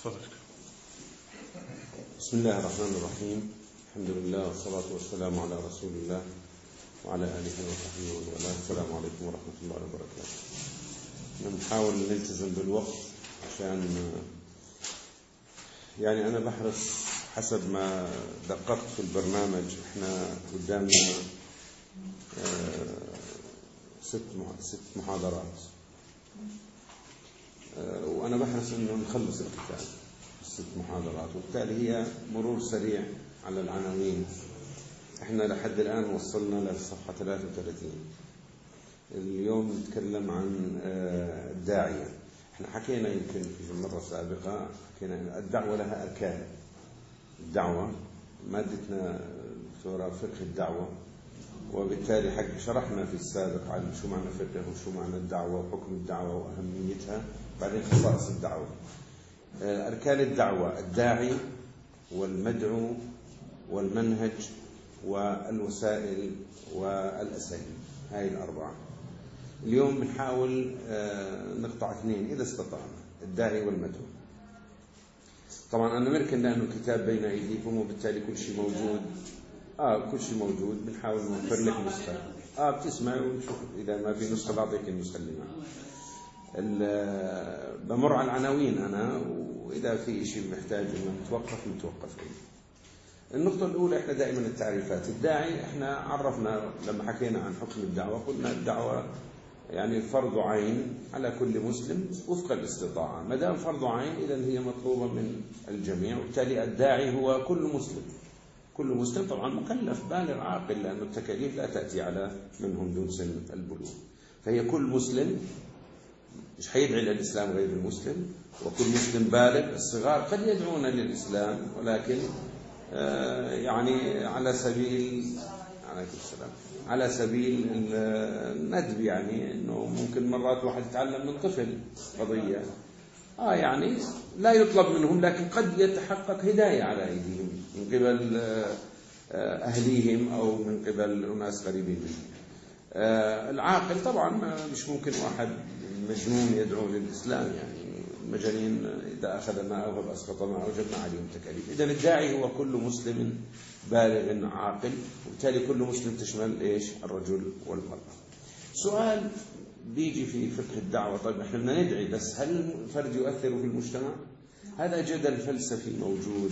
تفضل. بسم الله الرحمن الرحيم. الحمد لله والصلاة والسلام على رسول الله وعلى آله وصحبه ومن والاه. السلام عليكم ورحمة الله وبركاته. نحاول نلتزم بالوقت عشان يعني أنا بحرص حسب ما دققت في البرنامج. احنا قدامنا 6 محاضرات، وأنا بحرص أنه نخلص الكتاب 6 محاضرات، وبالتالي هي مرور سريع على العناوين. احنا لحد الآن وصلنا للصفحة 33. اليوم نتكلم عن الداعية. احنا حكينا يمكن في المرة السابقة حكينا الدعوة لها أركان. الدعوة مادتنا دكتوراه فقه الدعوة، وبالتالي شرحنا في السابق عن شو معنى فقه وشو معنى الدعوة وحكم الدعوة وأهميتها، بعدين خصائص الدعوة. أركان الدعوة: الداعي والمدعو والمنهج والوسائل والأساليب. هاي الأربعة. اليوم بنحاول نقطع 2 إذا استطعنا: الداعي والمدعو. طبعا أنا مركن لأنه الكتاب بين أيديكم وبالتالي كل شيء موجود. كل شيء موجود. بنحاول نوفر لك نسخة. بتسمع ونشوف إذا ما في نسخة بعطيك النسخة اللي معك. بمر على العناوين أنا، وإذا في شيء محتاج إنه نتوقف. النقطة الأولى: إحنا دائما التعريفات. الداعي إحنا عرفنا لما حكينا عن حكم الدعوة، قلنا الدعوة يعني فرض عين على كل مسلم وفق الاستطاعة. ما دام فرض عين إذن هي مطلوبة من الجميع، وبالتالي الداعي هو كل مسلم. كل مسلم طبعا مكلف بالغ عاقل، لأن التكاليف لا تأتي على من هم دون سن البلوغ. فهي كل مسلم، مش حيدعي للإسلام غير المسلم، وكل مسلم بالغ. الصغار قد يدعون للإسلام ولكن يعني على سبيل على سبيل الندب، يعني انه ممكن مرات واحد يتعلم من طفل قضية يعني لا يطلب منهم، لكن قد يتحقق هداية على أيديهم من قبل أهليهم أو من قبل أناس قريبين منهم. العاقل طبعا مش ممكن واحد مجنون يدعو للإسلام، يعني المجانين إذا أخذ ما أوهب أسقط ما أوجبنا عليهم تكاليف. إذن الداعي هو كل مسلم بالغ عاقل، وبالتالي كل مسلم تشمل إيش؟ الرجل والمرأة. سؤال بيجي في فقه الدعوة: طيب احنا بدنا ندعي، بس هل الفرد يؤثر في المجتمع؟ هذا جدل فلسفي موجود.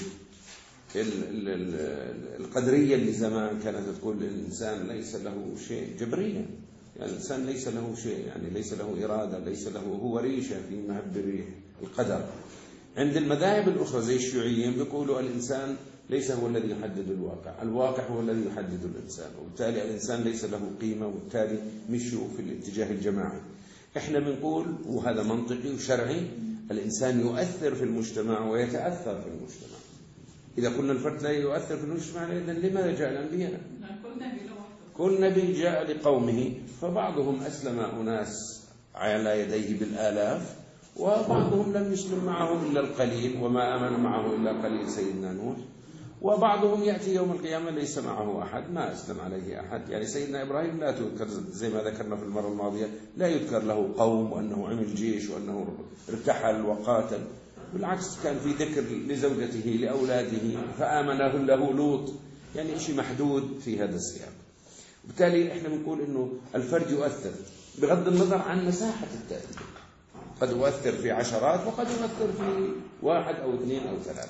القدرية اللي زمان كانت تقول الإنسان ليس له شيء جبريا، يعني الإنسان ليس له شيء، يعني ليس له إرادة، ليس له، هو ريشة في مهب الريح، القدر. عند المذاهب الأخرى زي الشيوعيين بيقولوا الإنسان ليس هو الذي يحدد الواقع، الواقع هو الذي يحدد الإنسان، وبالتالي الإنسان ليس له قيمة، وبالتالي مشوا في الاتجاه الجماعي. إحنا بنقول، وهذا منطقي وشرعي، الإنسان يؤثر في المجتمع ويتأثر في المجتمع. إذا قلنا الفرد لا يؤثر في المجتمع، إذن لماذا جاء الأنبياء؟ كل نبي جاء لقومه، فبعضهم أسلم أناس على يديه بالآلاف، وبعضهم لم يسلم معه إلا القليل، وما آمن معه إلا قليل، سيدنا نوح. وبعضهم يأتي يوم القيامة ليس معه أحد، ما أسلم عليه أحد. يعني سيدنا إبراهيم لا تذكر، زي ما ذكرنا في المرة الماضية، لا يذكر له قوم وأنه عمل جيش وأنه ارتحل وقاتل. بالعكس كان في ذكر لزوجته لأولاده، فآمن له لوط. يعني شيء محدود في هذا السياق. بالتالي احنا بنقول انه الفرد يؤثر بغض النظر عن مساحة التأثير. قد يؤثر في عشرات، وقد يؤثر في 1 أو 2 أو 3.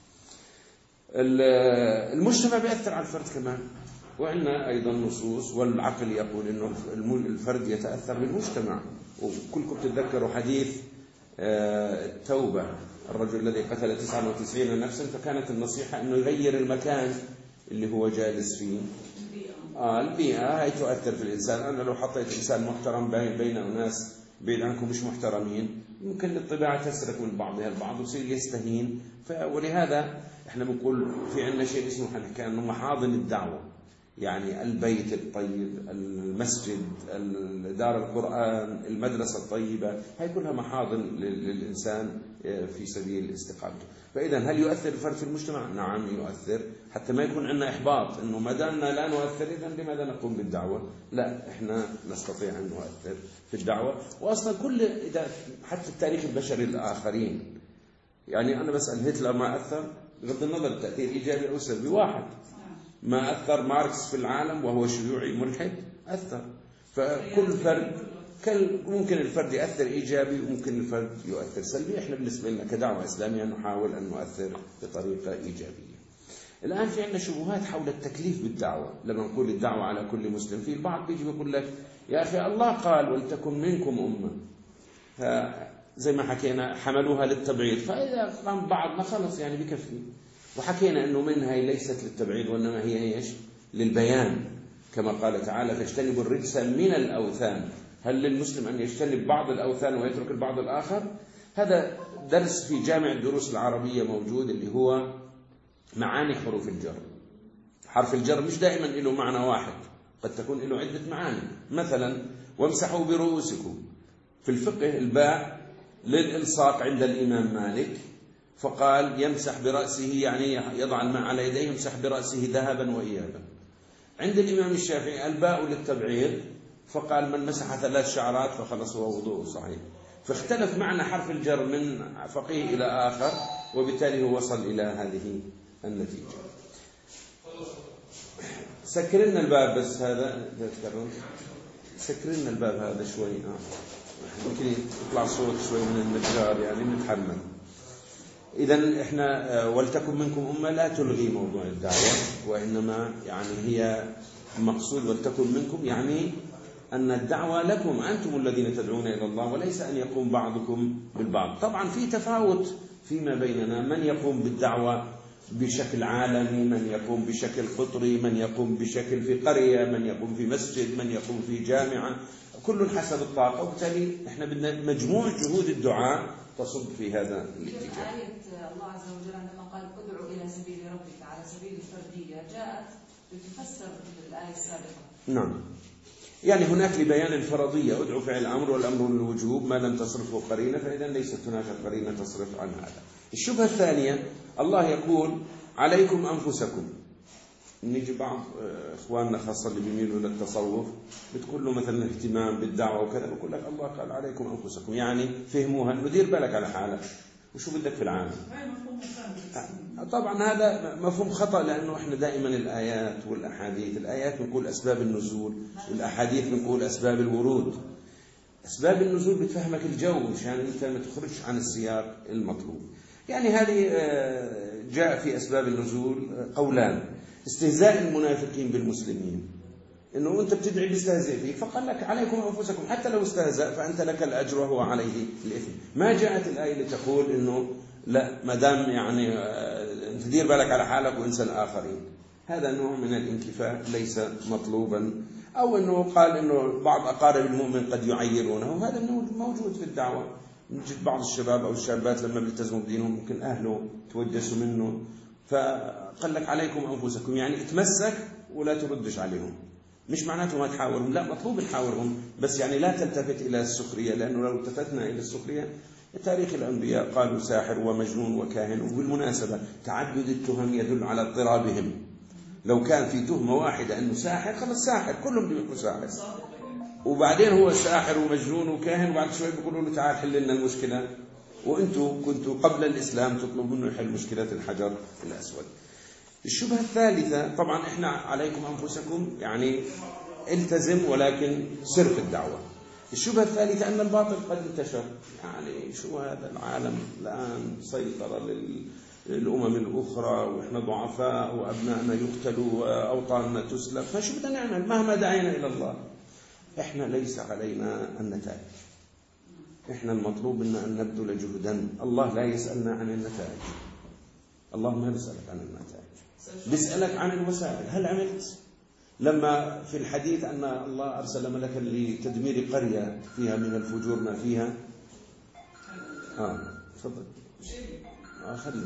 المجتمع بيأثر على الفرد كمان، وعندنا أيضا نصوص، والعقل يقول انه الفرد يتأثر بالمجتمع. وكلكم تتذكروا حديث التوبة، الرجل الذي قتل 99 نفسا، فكانت النصيحة انه يغير المكان اللي هو جالس فيه. البيئة هي تؤثر في الإنسان. أنا لو حطيت إنسان محترم بين أناس بعيد عنكم مش محترمين، ممكن الطباع تسرق من بعضها البعض ويصير يستهين. ولهذا احنا بنقول في عندنا شيء اسمه حنحكي عنه محاضن الدعوة، يعني البيت الطيب، المسجد، دار القرآن، المدرسة الطيبة، هاي كلها محاضن للإنسان في سبيل استقامته. فإذا هل يؤثر الفرد في المجتمع؟ نعم يؤثر، حتى ما يكون عندنا إحباط إنه ما دامنا لا نؤثر إذن لماذا نقوم بالدعوة؟ لا، إحنا نستطيع أن نؤثر في الدعوة. وأصلا إذا حتى التاريخ البشري الآخرين يعني أنا بسأل هتلر ما أثر؟ بغض النظر تأثير إيجابي أو سلبي واحد. ما أثر ماركس في العالم وهو شيوعي ملحد؟ أثر. فكل فرد ممكن الفرد يأثر إيجابي وممكن الفرد يؤثر سلبي. إحنا بالنسبة لنا كدعوة إسلامية نحاول أن نؤثر بطريقة إيجابية. الآن في عندنا شبهات حول التكليف بالدعوة. لما نقول الدعوة على كل مسلم، في البعض بيجي بيقول لك يا أخي الله قال ولتكن منكم أمة، زي ما حكينا حملوها للتبعيد، فإذا قام بعضنا خلص يعني بكفي. وحكينا أنه منها ليست للتبعيد وإنما هي إيش؟ للبيان، كما قال تعالى فاجتنبوا الرجس من الأوثان. هل للمسلم أن يجتنب بعض الأوثان ويترك البعض الآخر؟ هذا درس في جامع الدروس العربية موجود، اللي هو معاني حروف الجر. حرف الجر مش دائما له معنى واحد، قد تكون له عدة معاني. مثلا وامسحوا برؤوسكم، في الفقه الباء للإلصاق عند الإمام مالك، فقال يمسح برأسه يعني يضع الماء على يديه، يمسح برأسه ذهبا وإيابا. عند الإمام الشافعي الباء للتبعيض، فقال من مسح 3 شعرات فخلص هو وضوء صحيح. فاختلف معنى حرف الجر من فقيه إلى آخر، وبالتالي هو وصل إلى هذه النتيجة. سكرنا الباب بس هذا، سكرنا الباب هذا شوي، يمكن يطلع صوت شوي من النجار يعني نتحمل. إذن إحنا ولتكن منكم أمة لا تلغي موضوع الدعوة، وإنما يعني هي مقصود ولتكن منكم يعني أن الدعوة لكم أنتم الذين تدعون إلى الله، وليس أن يقوم بعضكم بالبعض. طبعا في تفاوت فيما بيننا، من يقوم بالدعوة بشكل عالمي، من يقوم بشكل قطري، من يقوم بشكل في قرية، من يقوم في مسجد، من يقوم في جامعة، كل حسب الطاقة. وبالتالي إحنا بدنا مجموع جهود الدعاء تصب في هذا الاتجاه. آية الله عز وجل عندما قال ادعو إلى سبيل ربك على سبيل الفردية جاءت لتفسر الآية السابقة. نعم، يعني هناك لبيان الفرضية ادعو فعل الأمر والأمر للوجوب ما لم تصرفه قرينة، فإذا ليست هناك قرينة تصرف عن هذا. الشبهة الثانية الله يقول عليكم أنفسكم. نيجي بعض إخواننا خاصة اللي بيميلوا للتصوف بتقول له مثلا اهتمام بالدعوة وكذا، بقول لك الله قال عليكم أنفسكم، يعني فهموها إنه دير بالك على حالك وشو بدك في العالم. طبعا هذا مفهوم خطأ، لأنه إحنا دائما الآيات والأحاديث، الآيات نقول أسباب النزول والأحاديث نقول أسباب الورود. أسباب النزول بتفهمك الجو مشان أنت ما تخرجش عن السياق المطلوب. يعني هذه جاء في أسباب النزول قولان: استهزاء المنافقين بالمسلمين، إنه أنت بتدعي بيستهزئ فيك، فقال لك عليكم أنفسكم، حتى لو استهزأ فأنت لك الأجر وهو عليه الإثم. ما جاءت الآية لتقول إنه لا ما دام يعني أنت دير بالك على حالك وإنسى الآخرين. هذا نوع من الانكفاء ليس مطلوبا. أو إنه قال إنه بعض أقارب المؤمن قد يعيرونه، هذا موجود في الدعوة. نجد بعض الشباب أو الشابات لما بيلتزموا بدينهم ممكن أهله توجسوا منه، فقال لك عليكم أنفسكم، يعني اتمسك ولا تردش عليهم. مش معناته ما تحاورهم، لا مطلوب نحاورهم، بس يعني لا تلتفت إلى السخرية، لأنه لو التفتنا إلى السخرية تاريخ الأنبياء قالوا ساحر ومجنون وكاهن. وبالمناسبة تعدد التهم يدل على اضطرابهم. لو كان في تهمة واحدة أنه ساحر خلص ساحر، كلهم بيقولوا ساحر، وبعدين هو ساحر ومجنون وكاهن، وبعد شوي بيقولوا له تعال حل لنا المشكلة، وأنتم كنتوا قبل الإسلام تطلبوا منه يحل مشكلة الحجر الأسود. الشبهة الثالثة، طبعا إحنا عليكم أنفسكم يعني التزم ولكن سر في الدعوة. الشبهة الثالثة أن الباطل قد انتشر، يعني شو هذا العالم الآن سيطرة للأمم الأخرى، وإحنا ضعفاء وأبنائنا يقتلوا وأوطاننا تسلب، فشو بدنا نعمل مهما دعينا إلى الله؟ إحنا ليس علينا النتائج، إحنا المطلوب منا أن نبذل جهدا. الله لا يسألنا عن النتائج، الله ما يسألك عن النتائج، بيسألك عن الوسائل. هل عملت؟ لما في الحديث أن الله أرسل ملكا لتدمير قرية فيها من الفجور ما فيها، تفضل خلي،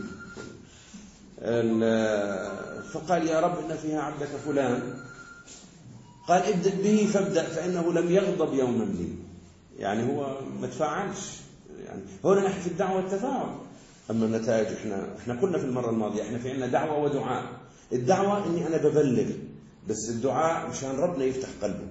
فقال يا رب إن فيها عبدك فلان، قال ابدأ به فابدأ فإنه لم يغضب يوما لي، يعني هو ما تفاعلش. يعني هنا نحن في الدعوة التفاعل، أما النتائج إحنا قلنا في المرة الماضية إحنا في عنا دعوة ودعاء. الدعوة إني أنا ببلغ، بس الدعاء مشان ربنا يفتح قلبه.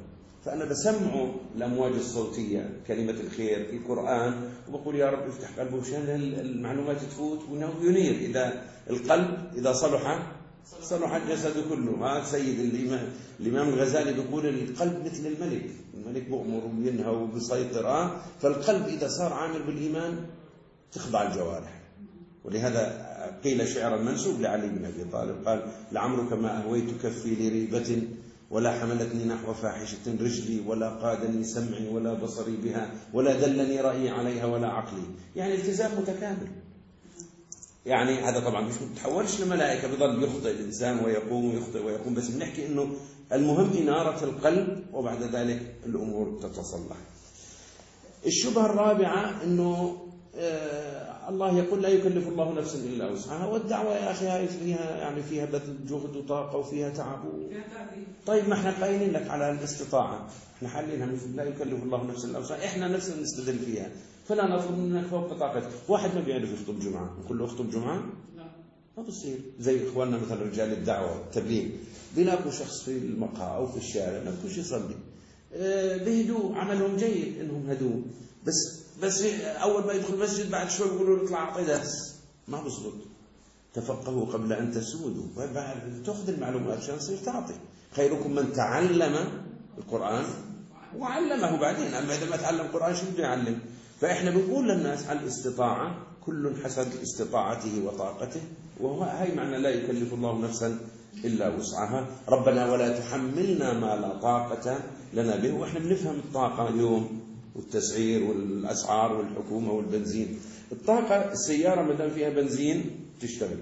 فأنا بسمع الأمواج الصوتية كلمة الخير في القرآن وبقول يا رب افتح قلبه مشان المعلومات تفوت وأنه ينير. إذا القلب إذا صلح الجسد كله. هذا سيد الإمام الغزالي بيقول القلب مثل الملك بأمر وينهى وبيسيطر. فالقلب إذا صار عامر بالإيمان تخضع الجوارح. ولهذا قيل شعرا منسوب لعلي بن أبي طالب قال لعمرك ما أهويت كفي لريبة ولا حملتني نحو فاحشة رجلي ولا قادني سمعي ولا بصري بها ولا دلني رأيي عليها ولا عقلي. يعني التزام متكامل. يعني هذا طبعا مش متحولش لملائكة بظل يخطئ الإنسان ويقوم ويخطئ ويقوم، بس بنحكي إنه المهم إنارة القلب وبعد ذلك الأمور تتصلح. الشبهة الرابعة إنه الله يقول لا يكلف الله نفسا إلا وسعها، والدعوة يا أخي فيها بذل جهد وطاقة وفيها تعب طيب ما احنا قايلين لك على الاستطاعة، احنا حالينها لا يكلف الله نفسا إلا وسعها، احنا نفسنا نستدل فيها، فلا نطلب منك فوق طاقتك. واحد ما بيعرف يخطب جمعة نقول له اخطب جمعة؟ ما بصير. زي إخواننا مثلا رجال الدعوة والتبليغ بيلاقوا شخص في المقهى أو في الشارع ما بيكونش يصلي، بهدوء عملهم جيد إنهم هدوء، بس أول ما يدخل المسجد بعد شوي يقولوا اطلع أعطي درس، ما بصدق. تفقهوا قبل أن تسودوا، تأخذ المعلومات عشان تصير تعطي. خيركم من تعلم القرآن وعلمه بعدين. أما إذا ما تعلم القرآن شو بده يعلم؟ فإحنا بنقول للناس على الاستطاعة كل حسب استطاعته وطاقته، وهو هاي معنى لا يكلف الله نفسا إلا وسعها. ربنا ولا تحملنا ما لا طاقة لنا به. وإحنا بنفهم الطاقة اليوم والتسعير والأسعار والحكومة والبنزين. الطاقة السيارة ما دام فيها بنزين تشتغل،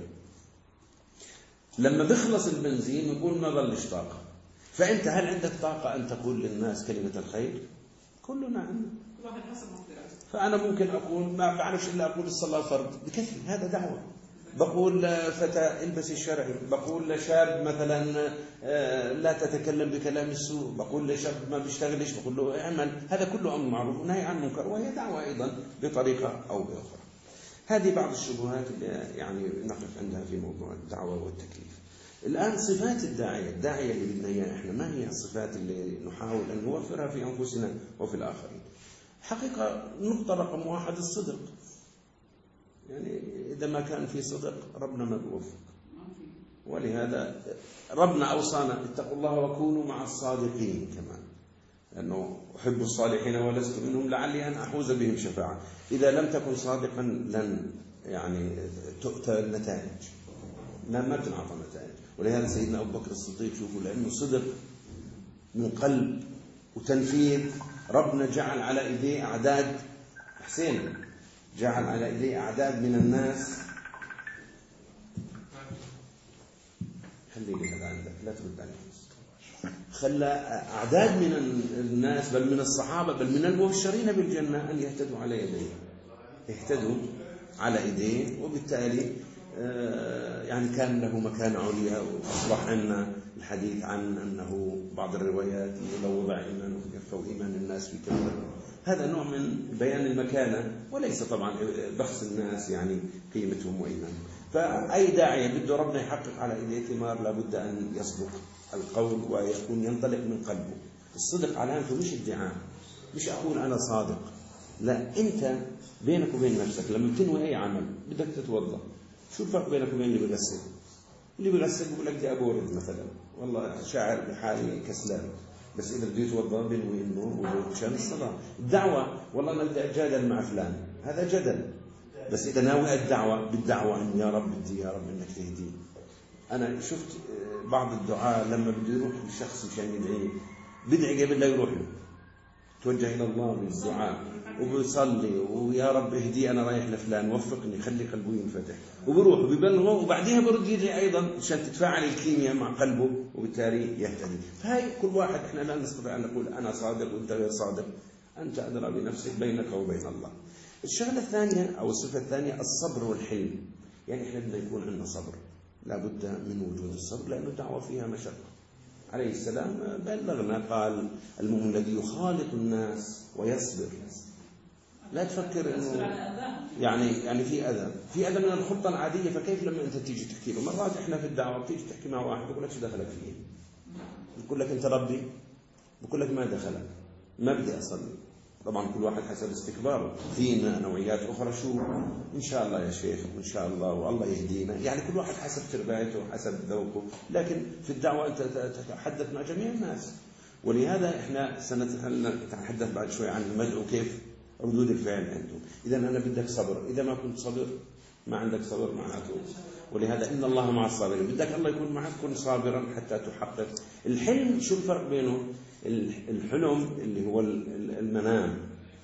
لما بيخلص البنزين نقول ما ظلش طاقة. فأنت هل عندك طاقة أن تقول للناس كلمة الخير؟ كلنا عندنا. فأنا ممكن أقول ما بعرفش إلا أقول الصلاة فرض بكثير، هذا دعوة. بقول فتى البس الشرعي، بقول لشاب مثلا لا تتكلم بكلام السوء، بقول لشاب ما بيشتغلش بقول له اعمل. هذا كله أمر معروف ونهي عن منكر، وهي دعوة أيضا بطريقة أو بأخرى. هذه بعض الشبهات اللي يعني نقف عندها في موضوع الدعوة والتكليف. الآن صفات الداعية اللي بدنا إياها إحنا، ما هي الصفات اللي نحاول أن نوفرها في أنفسنا وفي الآخرين؟ حقيقة نقطة رقم 1 الصدق. يعني إذا ما كان في صدق ربنا ما بيوفق. ولهذا ربنا أوصانا اتقوا الله وكونوا مع الصادقين كمان، لأنه أحب الصالحين ولست منهم لعلي أن أحوز بهم شفاعة. إذا لم تكن صادقا لن يعني تؤتى النتائج، ما تنعطى نتائج. ولهذا سيدنا أبو بكر الصديق شوفوا لأنه صدق من قلب وتنفيذ، ربنا جعل على إيديه أعداد، حسين جعل على إيديه أعداد من الناس. خلي لي هذا عندك لا ترد عليه. خلى أعداد من الناس بل من الصحابة بل من المبشرين بالجنة أن يهتدوا على يديه، يهتدوا على يديه. وبالتالي يعني كان له مكانة عليا. وأصبح عنا الحديث عن أنه بعض الروايات لو وضع إيمانه في كفة وإيمان الناس في كفة. هذا نوع من بيان المكانة، وليس طبعا بخس الناس يعني قيمتهم وإيمانهم. فأي داعية بده ربنا يحقق على إيديه ثمار لابد أن يصدق القول ويكون ينطلق من قلبه. الصدق علامته مش ادعاء، مش أقول أنا صادق، لا، أنت بينك وبين نفسك لما بتنوي أي عمل بدك تتوضأ، شو الفرق بينك وبين اللي بيغسل؟ اللي بيغسل بيقول لك بدي أبورد مثلا، والله شاعر بحالي كسلان، بس إذا بده يتوضأ بينوي إنه وضوء مشان الصلاة. الدعوة والله أنا بدي أتجادل مع فلان، هذا جدل، بس إذا ناوي الدعوة بالدعوة إن يا رب بدي يا رب إنك تهديه. أنا شفت بعض الدعاء لما بده يروح لشخص مشان يدعيه بدعي قبل لا يروح له، توجه إلى الله بالدعاء وبيصلي ويا رب اهدي أنا رايح لفلان وفقني خلي قلبه ينفتح، وبروح وبيبلغه وبعديها برد يدعي أيضا عشان تتفاعل الكيمياء مع قلبه وبالتالي يهتدي. فهي كل واحد إحنا لا نستطيع أن نقول أنا صادق وأنت غير صادق، أنت أدرى بنفسك بينك وبين الله. الشغلة الثانية أو الصفة الثانية الصبر والحلم. يعني إحنا بدنا يكون عندنا صبر، لا بد من وجود الصبر لأنه الدعوة فيها مشقة. عليه السلام بلغنا قال المؤمن الذي يخالط الناس ويصبر. لا تفكر انه يعني في اذى من الخلطه العاديه، فكيف لما انت تيجي تحكي له؟ مرات احنا في الدعوه بتيجي تحكي مع واحد يقول لك شو دخلك فيه؟ يقول لك انت ربي، بقول لك ما دخلك، ما بدي أصلي. طبعا كل واحد حسب استكباره. فينا نوعيات أخرى شو إن شاء الله يا شيخ وإن شاء الله والله يهدينا، يعني كل واحد حسب تربيته وحسب ذوقه. لكن في الدعوة أنت تتحدث مع جميع الناس، ولهذا إحنا سنتحدث بعد شوي عن المدعو كيف ردود الفعل عنده. إذا أنا بدك صبر، إذا ما كنت صبر ما عندك صبر معناته. ولهذا إن الله مع الصابرين، بدك الله يكون معك كن صابرا حتى تحقق الحلم. شو الفرق بينه؟ الحلم اللي هو المنام،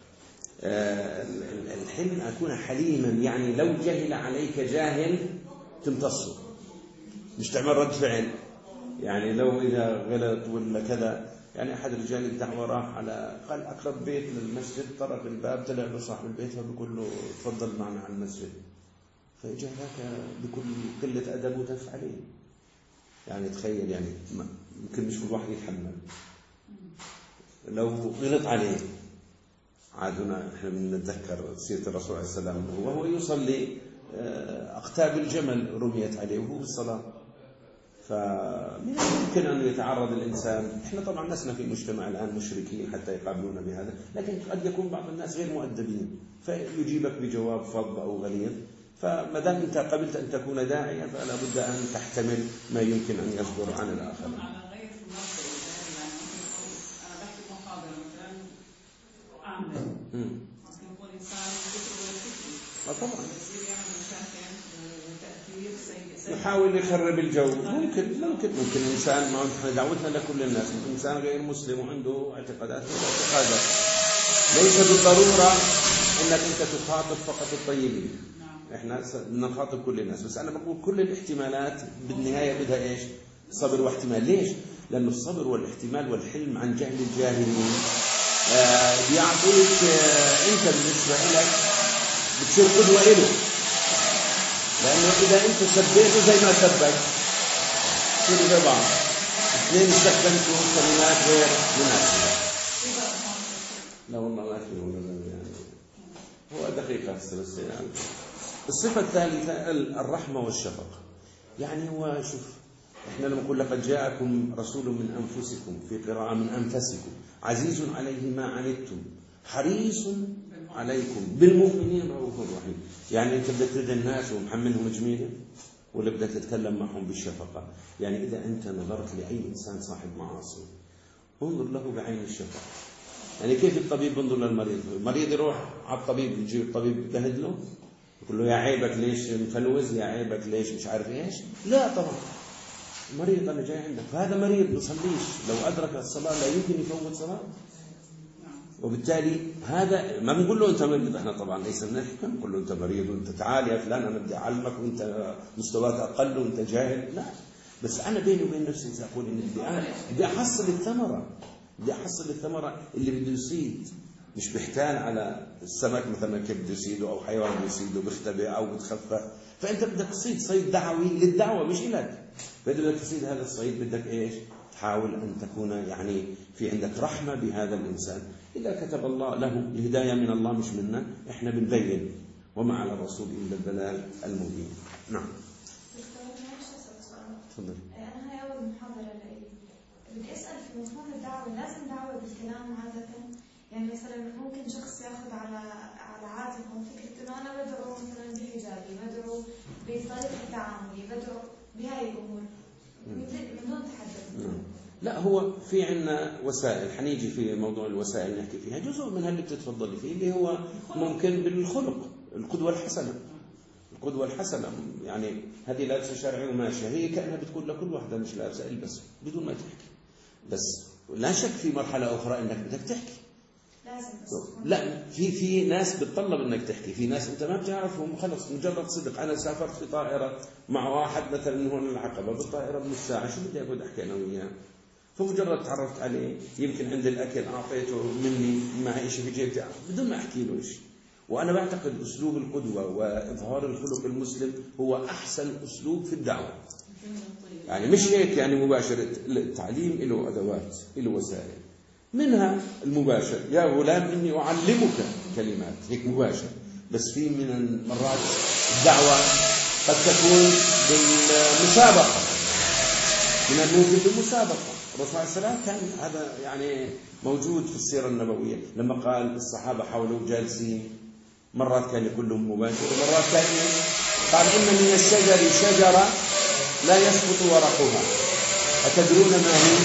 الحلم أكون حليما، يعني لو جهل عليك جاهل تمتصه، مش تعمل رد فعل. يعني لو إذا غلط ولا كذا، يعني أحد رجال الدعوة راح على قال أقرب بيت للمسجد، طرق الباب، طلع له صاحب البيت فبيقول له تفضل معنا على المسجد، فإجا ذاك بكل قلة أدب ودف عليه. يعني تخيل، يعني يمكن مش كل واحد يتحمل. لو غلط عليه عادنا احنا بنتذكر سيرة الرسول عليه السلام وهو يصلي أقتاب الجمل رميت عليه وهو بالصلاة. فمن يمكن أن يتعرض الإنسان، احنا طبعا لسنا في مجتمع الآن مشركين حتى يقابلونا بهذا، لكن قد يكون بعض الناس غير مؤدبين فيجيبك بجواب فظ أو غليظ. فما دام أنت قبلت أن تكون داعيا فلا بد أن تحتمل ما يمكن أن يصدر عن الآخر. طبعا يحاول يخرب الجو. ممكن الإنسان، ما نحن دعوتنا لكل الناس، ممكن إنسان غير مسلم وعنده اعتقادات واعتقادات، ليس بالضرورة أنك أنت تخاطب فقط الطيبين. إحنا نخاطب كل الناس، بس أنا بقول كل الاحتمالات بالنهاية بدها إيش؟ صبر واحتمال. ليش؟ لأن الصبر والاحتمال والحلم عن جهل الجاهلين بيعطيك أنت بالنسبة لك بتصير قدوة له، لأنه إذا أنت سبيته زي ما سبك تصيروا زي بعض، اثنين استخدمتوا كلمات غير مناسبة. لا والله ما في يعني هو دقيقة بس يعني. الصفة الثالثة الرحمة والشفقة. يعني هو شوف، احنا لما نقول لقد جاءكم رسول من أنفسكم، في قراءة من أنفسكم، عزيز عليه ما عنتم حريص عليكم بالمؤمنين رؤوف رحيم. يعني انت بدك تدعي الناس ومحملهم جميله، ولا بدك تتكلم معهم بالشفقه؟ يعني اذا انت نظرت لاي انسان صاحب معاصي انظر له بعين الشفقه. يعني كيف الطبيب بينظر للمريض؟ المريض يروح على الطبيب، يجي الطبيب يبهد له يقول له يا عيبك ليش مفلوز، يا عيبك ليش مش عارف ايش. لا طبعا، مريض انا جاي عندك، فهذا مريض بيصليش، لو ادرك الصلاه لا يمكن يفوت صلاه. وبالتالي هذا ما بنقول له انت مريض، احنا طبعا ليس من الحكم نقول له انت مريض وانت تعال يا فلان انا بدي اعلمك وانت مستواك اقل وانت جاهل. لا، بس انا بيني وبين نفسي اذا اقول اني بدي احصل الثمره اللي بده يصيد، مش بيحتال على السمك مثلا كيف بده يصيده او حيوان بده يصيده بيختبئ او بتخفى. فانت بدك تصيد صيد دعوي للدعوه مش لك، فاذا بدك تصيد هذا الصيد بدك ايش؟ تحاول ان تكون يعني في عندك رحمه بهذا الانسان. إذا كتب الله له الهداية من الله مش منا، إحنا بنبين وما على الرسول إلا البلاغ المبين. نعم. تفضل. أنا هاي أول محاضرة لي، بدي أسأل في مفهوم الدعوة، لازم دعوة بالكلام عادة؟ يعني مثلا ممكن شخص يأخذ على عاتقه فكرة إنه أنا بدعو مثلا بحجابي، بدعو بطريقة تعاملي، بدعو بهاي الأمور من دون تحدث. لا، هو في عنا وسائل، حنيجي في موضوع الوسائل نحكي فيها. جزء منها اللي بتتفضلي فيه اللي هو ممكن بالخلق، القدوة الحسنة. يعني هذه لابسة شرعي وماشية، هي كأنها بتقول لكل واحدة مش لابسة البس بدون ما تحكي. بس لا شك في مرحلة أخرى إنك بدك تحكي. لا، في ناس بتطلب إنك تحكي، في ناس أنت ما بتعرفهم خلص مجرد صدق. أنا سافرت في طائرة مع واحد مثلا من هون العقبة بالطائرة بنص ساعة، شو بدي أقعد أحكي أنا وياه؟ فمجرد تعرفت عليه، يمكن عند الأكل أعطيته مني معي شيء في جيبتي بدون ما أحكي له شيء. وأنا بعتقد أسلوب القدوة وإظهار الخلق المسلم هو أحسن أسلوب في الدعوة. يعني مش هيك يعني مباشرة، التعليم له أدوات، له وسائل، منها المباشر، يا غلام إني أعلمك كلمات، هيك مباشر. بس في من المرات الدعوة قد تكون بالمسابقة، من الممكن بالمسابقة. الرسول عليه السلام كان هذا يعني موجود في السيرة النبوية، لما قال الصحابة حوله جالسين، مرات كان يقول لهم مباشر ومرات كان قال إن من الشجر شجرة لا يسقط ورقها أتدرون ما هي؟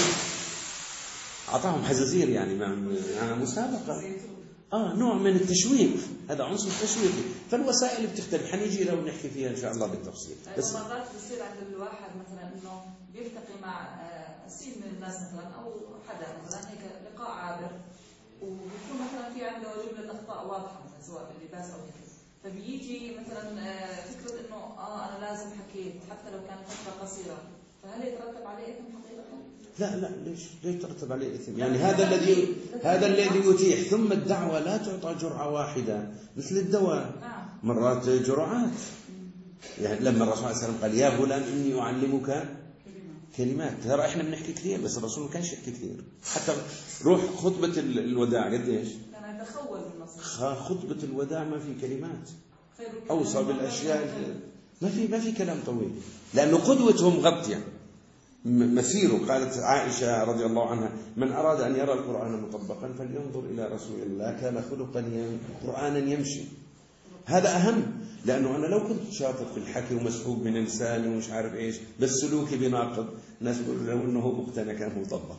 أعطاهم حزازير يعني مع مسابقة. نوع من التشويق، هذا عنصر تشويقي. فالوسائل بتختلف، حنيجي لو نحكي فيها إن شاء الله بالتفصيل. بس مرات بصير عند الواحد مثلا إنه بيلتقي مع سين من الناس مثلا أو حدا مثلا هيك لقاء عابر، وبيكون مثلا في عنده جملة أخطاء واضحة مثلا سواء باللباس أو هيك، فبيجي مثلا فكرة إنه أنا لازم حكيت حتى لو كانت فترة قصيرة، فهل يترتب عليه إثم حقيقة؟ لا ليش يترتب عليه إثم؟ يعني هذا الذي يتيح. ثم الدعوة لا تعطى جرعة واحدة مثل الدواء، مرات جرعات. يعني لما الرسول صلى الله عليه وسلم قال يا غلام إني أعلمك كلمات، ترى إحنا بنحكي كثير بس الرسول ما كانش يحكي كثير. حتى روح خطبة الوداع قديش؟ كان يتخول بالنص. خطبة الوداع ما في كلمات، أوصى بالأشياء، ما في كلام طويل، لأنه قدوتهم غطية مسيره. قالت عائشة رضي الله عنها من أراد أن يرى القرآن مطبقا فلينظر إلى رسول الله كان خلقا قرآنا يمشي. هذا أهم، لأنه أنا لو كنت شاطر في الحكي ومسحوب من لساني ومش عارف إيش بس سلوكي بناقض، الناس بيقولوا له إنه مقتنع كان مطبق.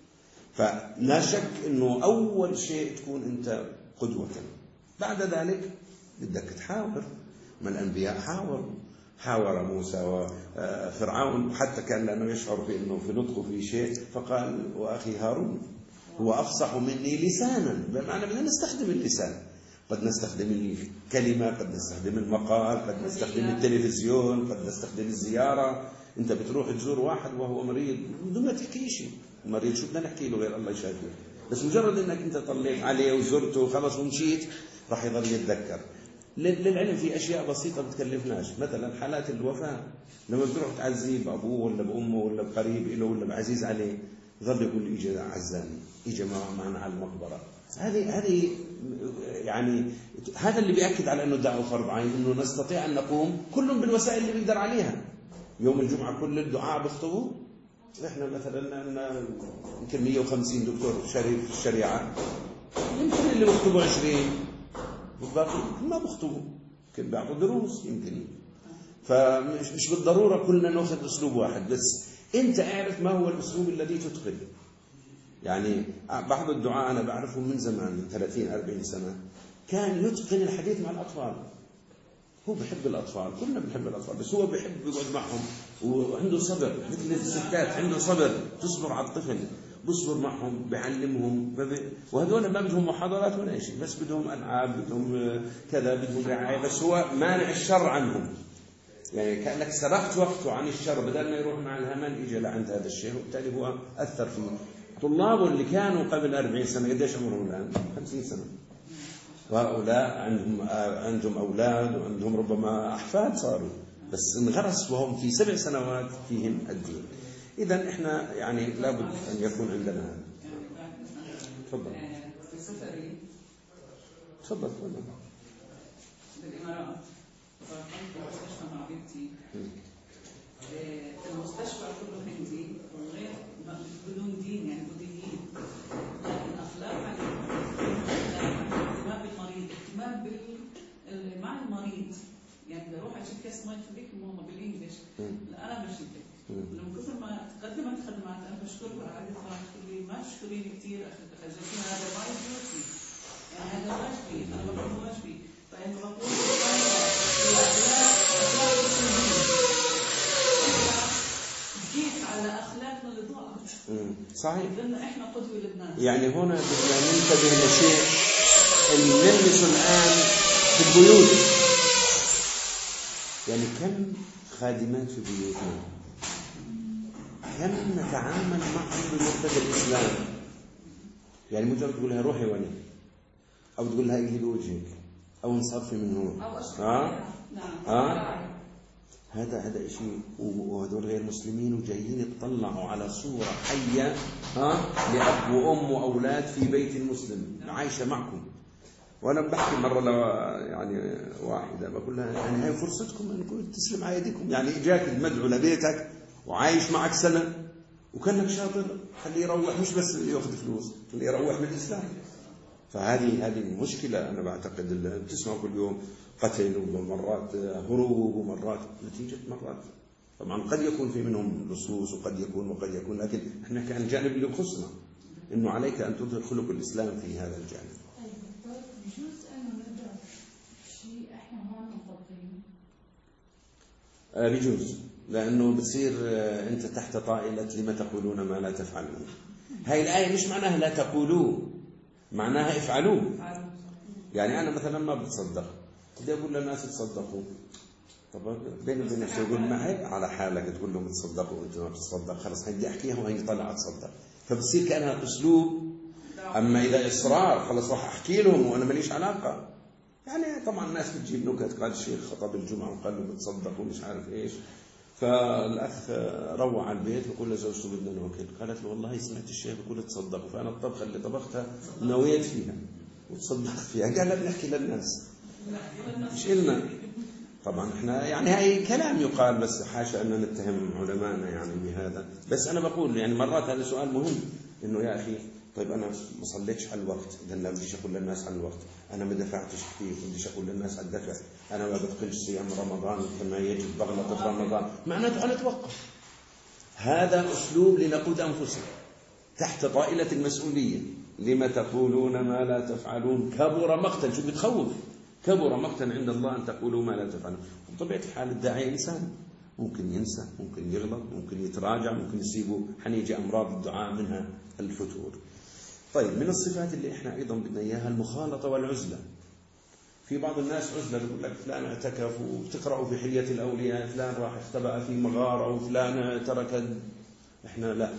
فلا شك إنه أول شيء تكون أنت قدوة، بعد ذلك بدك تحاور. ما الأنبياء حاور موسى وفرعون، وحتى كان لأنه يشعر بأنه في نطقه في شيء فقال وأخي هارون هو أفصح مني لسانا، بمعنى بدنا نستخدم اللسان، قد نستخدم الكلمة، قد نستخدم المقال، قد نستخدم التلفزيون، قد نستخدم الزيارة. أنت بتروح تزور واحد وهو مريض بدون ما تحكي شيء، المريض شو بدنا نحكي له غير الله يشافيه؟ بس مجرد أنك أنت طلعت عليه وزرته خلص ومشيت راح يظل يتذكر. للعلم في أشياء بسيطة بتكلفناش، مثلا حالات الوفاة لما بتروح تعزيه بأبوه ولا بأمه ولا بقريب له ولا بعزيز عليه يظل يقول إجا عزاني، إجا معنا على المقبرة. هذه يعني هذا اللي بيأكد على أنه الدعوة فرض عين، أنه نستطيع أن نقوم كل بالوسائل اللي بيقدر عليها. يوم الجمعة كل الدعاء بيخطبوا، إحنا مثلا يمكن 150 دكتور شريف في الشريعة، يمكن اللي بيخطبوا 20 والباقي ما بخطبوا، يمكن بيعطوا دروس يمكن. فمش بالضرورة كلنا نأخذ أسلوب واحد، بس أنت أعرف ما هو الأسلوب الذي تتقن. يعني بعض الدعاء أنا بعرفه من زمان، من 30-40 سنة، كان يتقن الحديث مع الأطفال. هو بيحب الأطفال، كلنا بنحب الأطفال، بس هو بيحب يقعد معهم وعنده صبر، مثل الستات عنده صبر، تصبر على الطفل، بصبر معهم، بيعلمهم. وهذول ما بدهم محاضرات ولا شيء، بس بدهم ألعاب، بدهم كذا، بدهم رعاية، بس هو مانع الشر عنهم. يعني كأنك سرقت وقته عن الشر، بدل ما يروح مع الهمل إجا لعند هذا الشيء، وبالتالي هو أثر فيه. طلابه اللي كانوا قبل 40 سنة قديش عمرهم الآن؟ 50 سنة، وهؤلاء عندهم أولاد وعندهم ربما أحفاد صاروا، بس انغرس وهم في 7 سنوات فيهم الدين. إذن إحنا يعني لابد أن يكون عندنا هذا. تفضل. في سفري تفضل. بالإمارات، فكنت مستشفى مع بنتي. المستشفى كله هندي وغير بدون دين، يعني بوذيين، لكن أخلاق عليهم، اهتمام بالمريض، اهتمام مع المريض. يعني بدي أروح أجيب كاس مي تفديك ماما بالإنجليش، لا أنا بجيبك. لما كثر ما قدمت خدمات أنا بشكرها، عادت راح تقول لي ما تشكريني كثير أخذتيني، هذا ما يجوزني، يعني هذا واجبي، أنا بقول واجبي. فأنا بقول جيت على أخلاقنا اللي ضاعت. صحيح. لأن إحنا قدوة للناس. يعني هنا بدنا ننتبه لشيء اللي نلمسه الآن في البيوت. يعني كم خادمات في بيوتنا، كم نتعامل معهم بمقتضى الإسلام. يعني مجرد تقول لها روحي وين، أو تقول لها اجلي بوجهك، أو انصرفي من هون، هذا شيء. وهذول غير مسلمين وجايين يتطلعوا على صورة حية لأب وأم وأولاد في بيت المسلم عايشة معكم. وأنا بحكي مرة يعني واحدة بقول لها يعني هاي فرصتكم أنكم تسلم على يديكم، يعني إجاك المدعو لبيتك وعايش معك سنة وكانك شاطر خليه يروح، مش بس ياخذ فلوس، خليه يروح من الإسلام. فهذه مشكلة. أنا بعتقد بتسمع كل يوم قتل ومرات هروب ومرات نتيجة مرات طبعا قد يكون في منهم لصوص وقد يكون، لكن احنا كان الجانب اللي يخصنا انه عليك ان تظهر خلق الاسلام في هذا الجانب. طيب بجوز انه ندرك شيء احنا هون مطبقين؟ بجوز، لانه بتصير انت تحت طائلة لما تقولون ما لا تفعلون. هاي الآية مش معناها لا تقولوا، معناها افعلوا. يعني انا مثلا ما بتصدق، بدي اقول للناس تصدقوا، طب بيني وبين نفسي يقول معي على حالك تقول لهم تصدقوا وانت ما بتصدق، خلص هيدي احكيها وهي طلع اتصدق، فبصير كانها اسلوب. اما اذا اصرار خلص راح احكي لهم وانا ماليش علاقه. يعني طبعا الناس بتجيب نكت، قال الشيخ خطب الجمعه وقال له بتصدق ومش عارف ايش، فالاخ روح على البيت وقال لزوجته بدنا ناكل، قالت له والله سمعت الشيخ بيقول تصدقوا، فانا الطبخه اللي طبختها نويت فيها وتصدقت فيها. قال لا بنحكي للناس مش إلنا. طبعا احنا يعني هاي كلام يقال، بس حاشا أن نتهم علماءنا يعني بهذا. بس أنا بقول يعني مرات هذا سؤال مهم، إنه يا أخي طيب أنا ما صليتش على الوقت، إذا لا بديش أقول للناس على الوقت، أنا ما دفعتش كثير بديش أقول للناس على الدفع، أنا ما بتقنش صيام رمضان كما يجب، بغلط في رمضان، معناته أنا أتوقف. هذا أسلوب لنقود أنفسنا تحت طائلة المسؤولية. لما تقولون ما لا تفعلون كبر مقتا، شو بتخوف؟ كبر مقتا عند الله أن تقولوا ما لا تفعلون. بطبيعة الحال الداعي إنسان، ممكن ينسى، ممكن يغلط، ممكن يتراجع، ممكن يصيبه حنيجي أمراض الدعاء منها الفتور. طيب من الصفات اللي إحنا أيضا بدنا إياها المخالطة والعزلة. في بعض الناس عزلة، بيقول لك فلان اعتكف وبتقرأوا في حلية الأولياء فلان راح اختبأ في مغارة وفلان ترك. إحنا لا،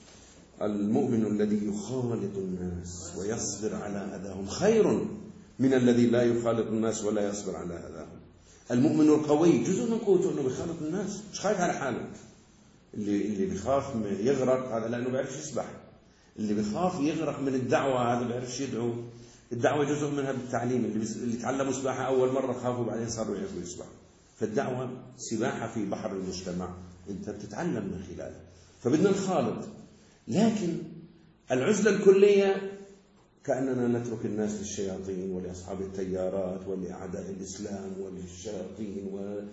المؤمن الذي يخالط الناس ويصبر على أذاهم خير من الذي لا يخالط الناس ولا يصبر على أذاهم. المؤمن القوي جزء من قوته أنه بيخالط الناس، مش خايف على حاله. اللي بيخاف يغرق هذا لأنه بيعرفش يسبح، اللي بيخاف يغرق من الدعوة هذا بيعرفش يدعو. الدعوة جزء منها بالتعليم، اللي تعلموا سباحة أول مرة خافوا بعدين صاروا يعرفوا يسبحوا. فالدعوة سباحة في بحر المجتمع، أنت بتتعلم من خلاله. فبدنا نخالط، لكن العزلة الكلية كأننا نترك الناس للشياطين ولأصحاب التيارات ولأعداء الإسلام وللشياطين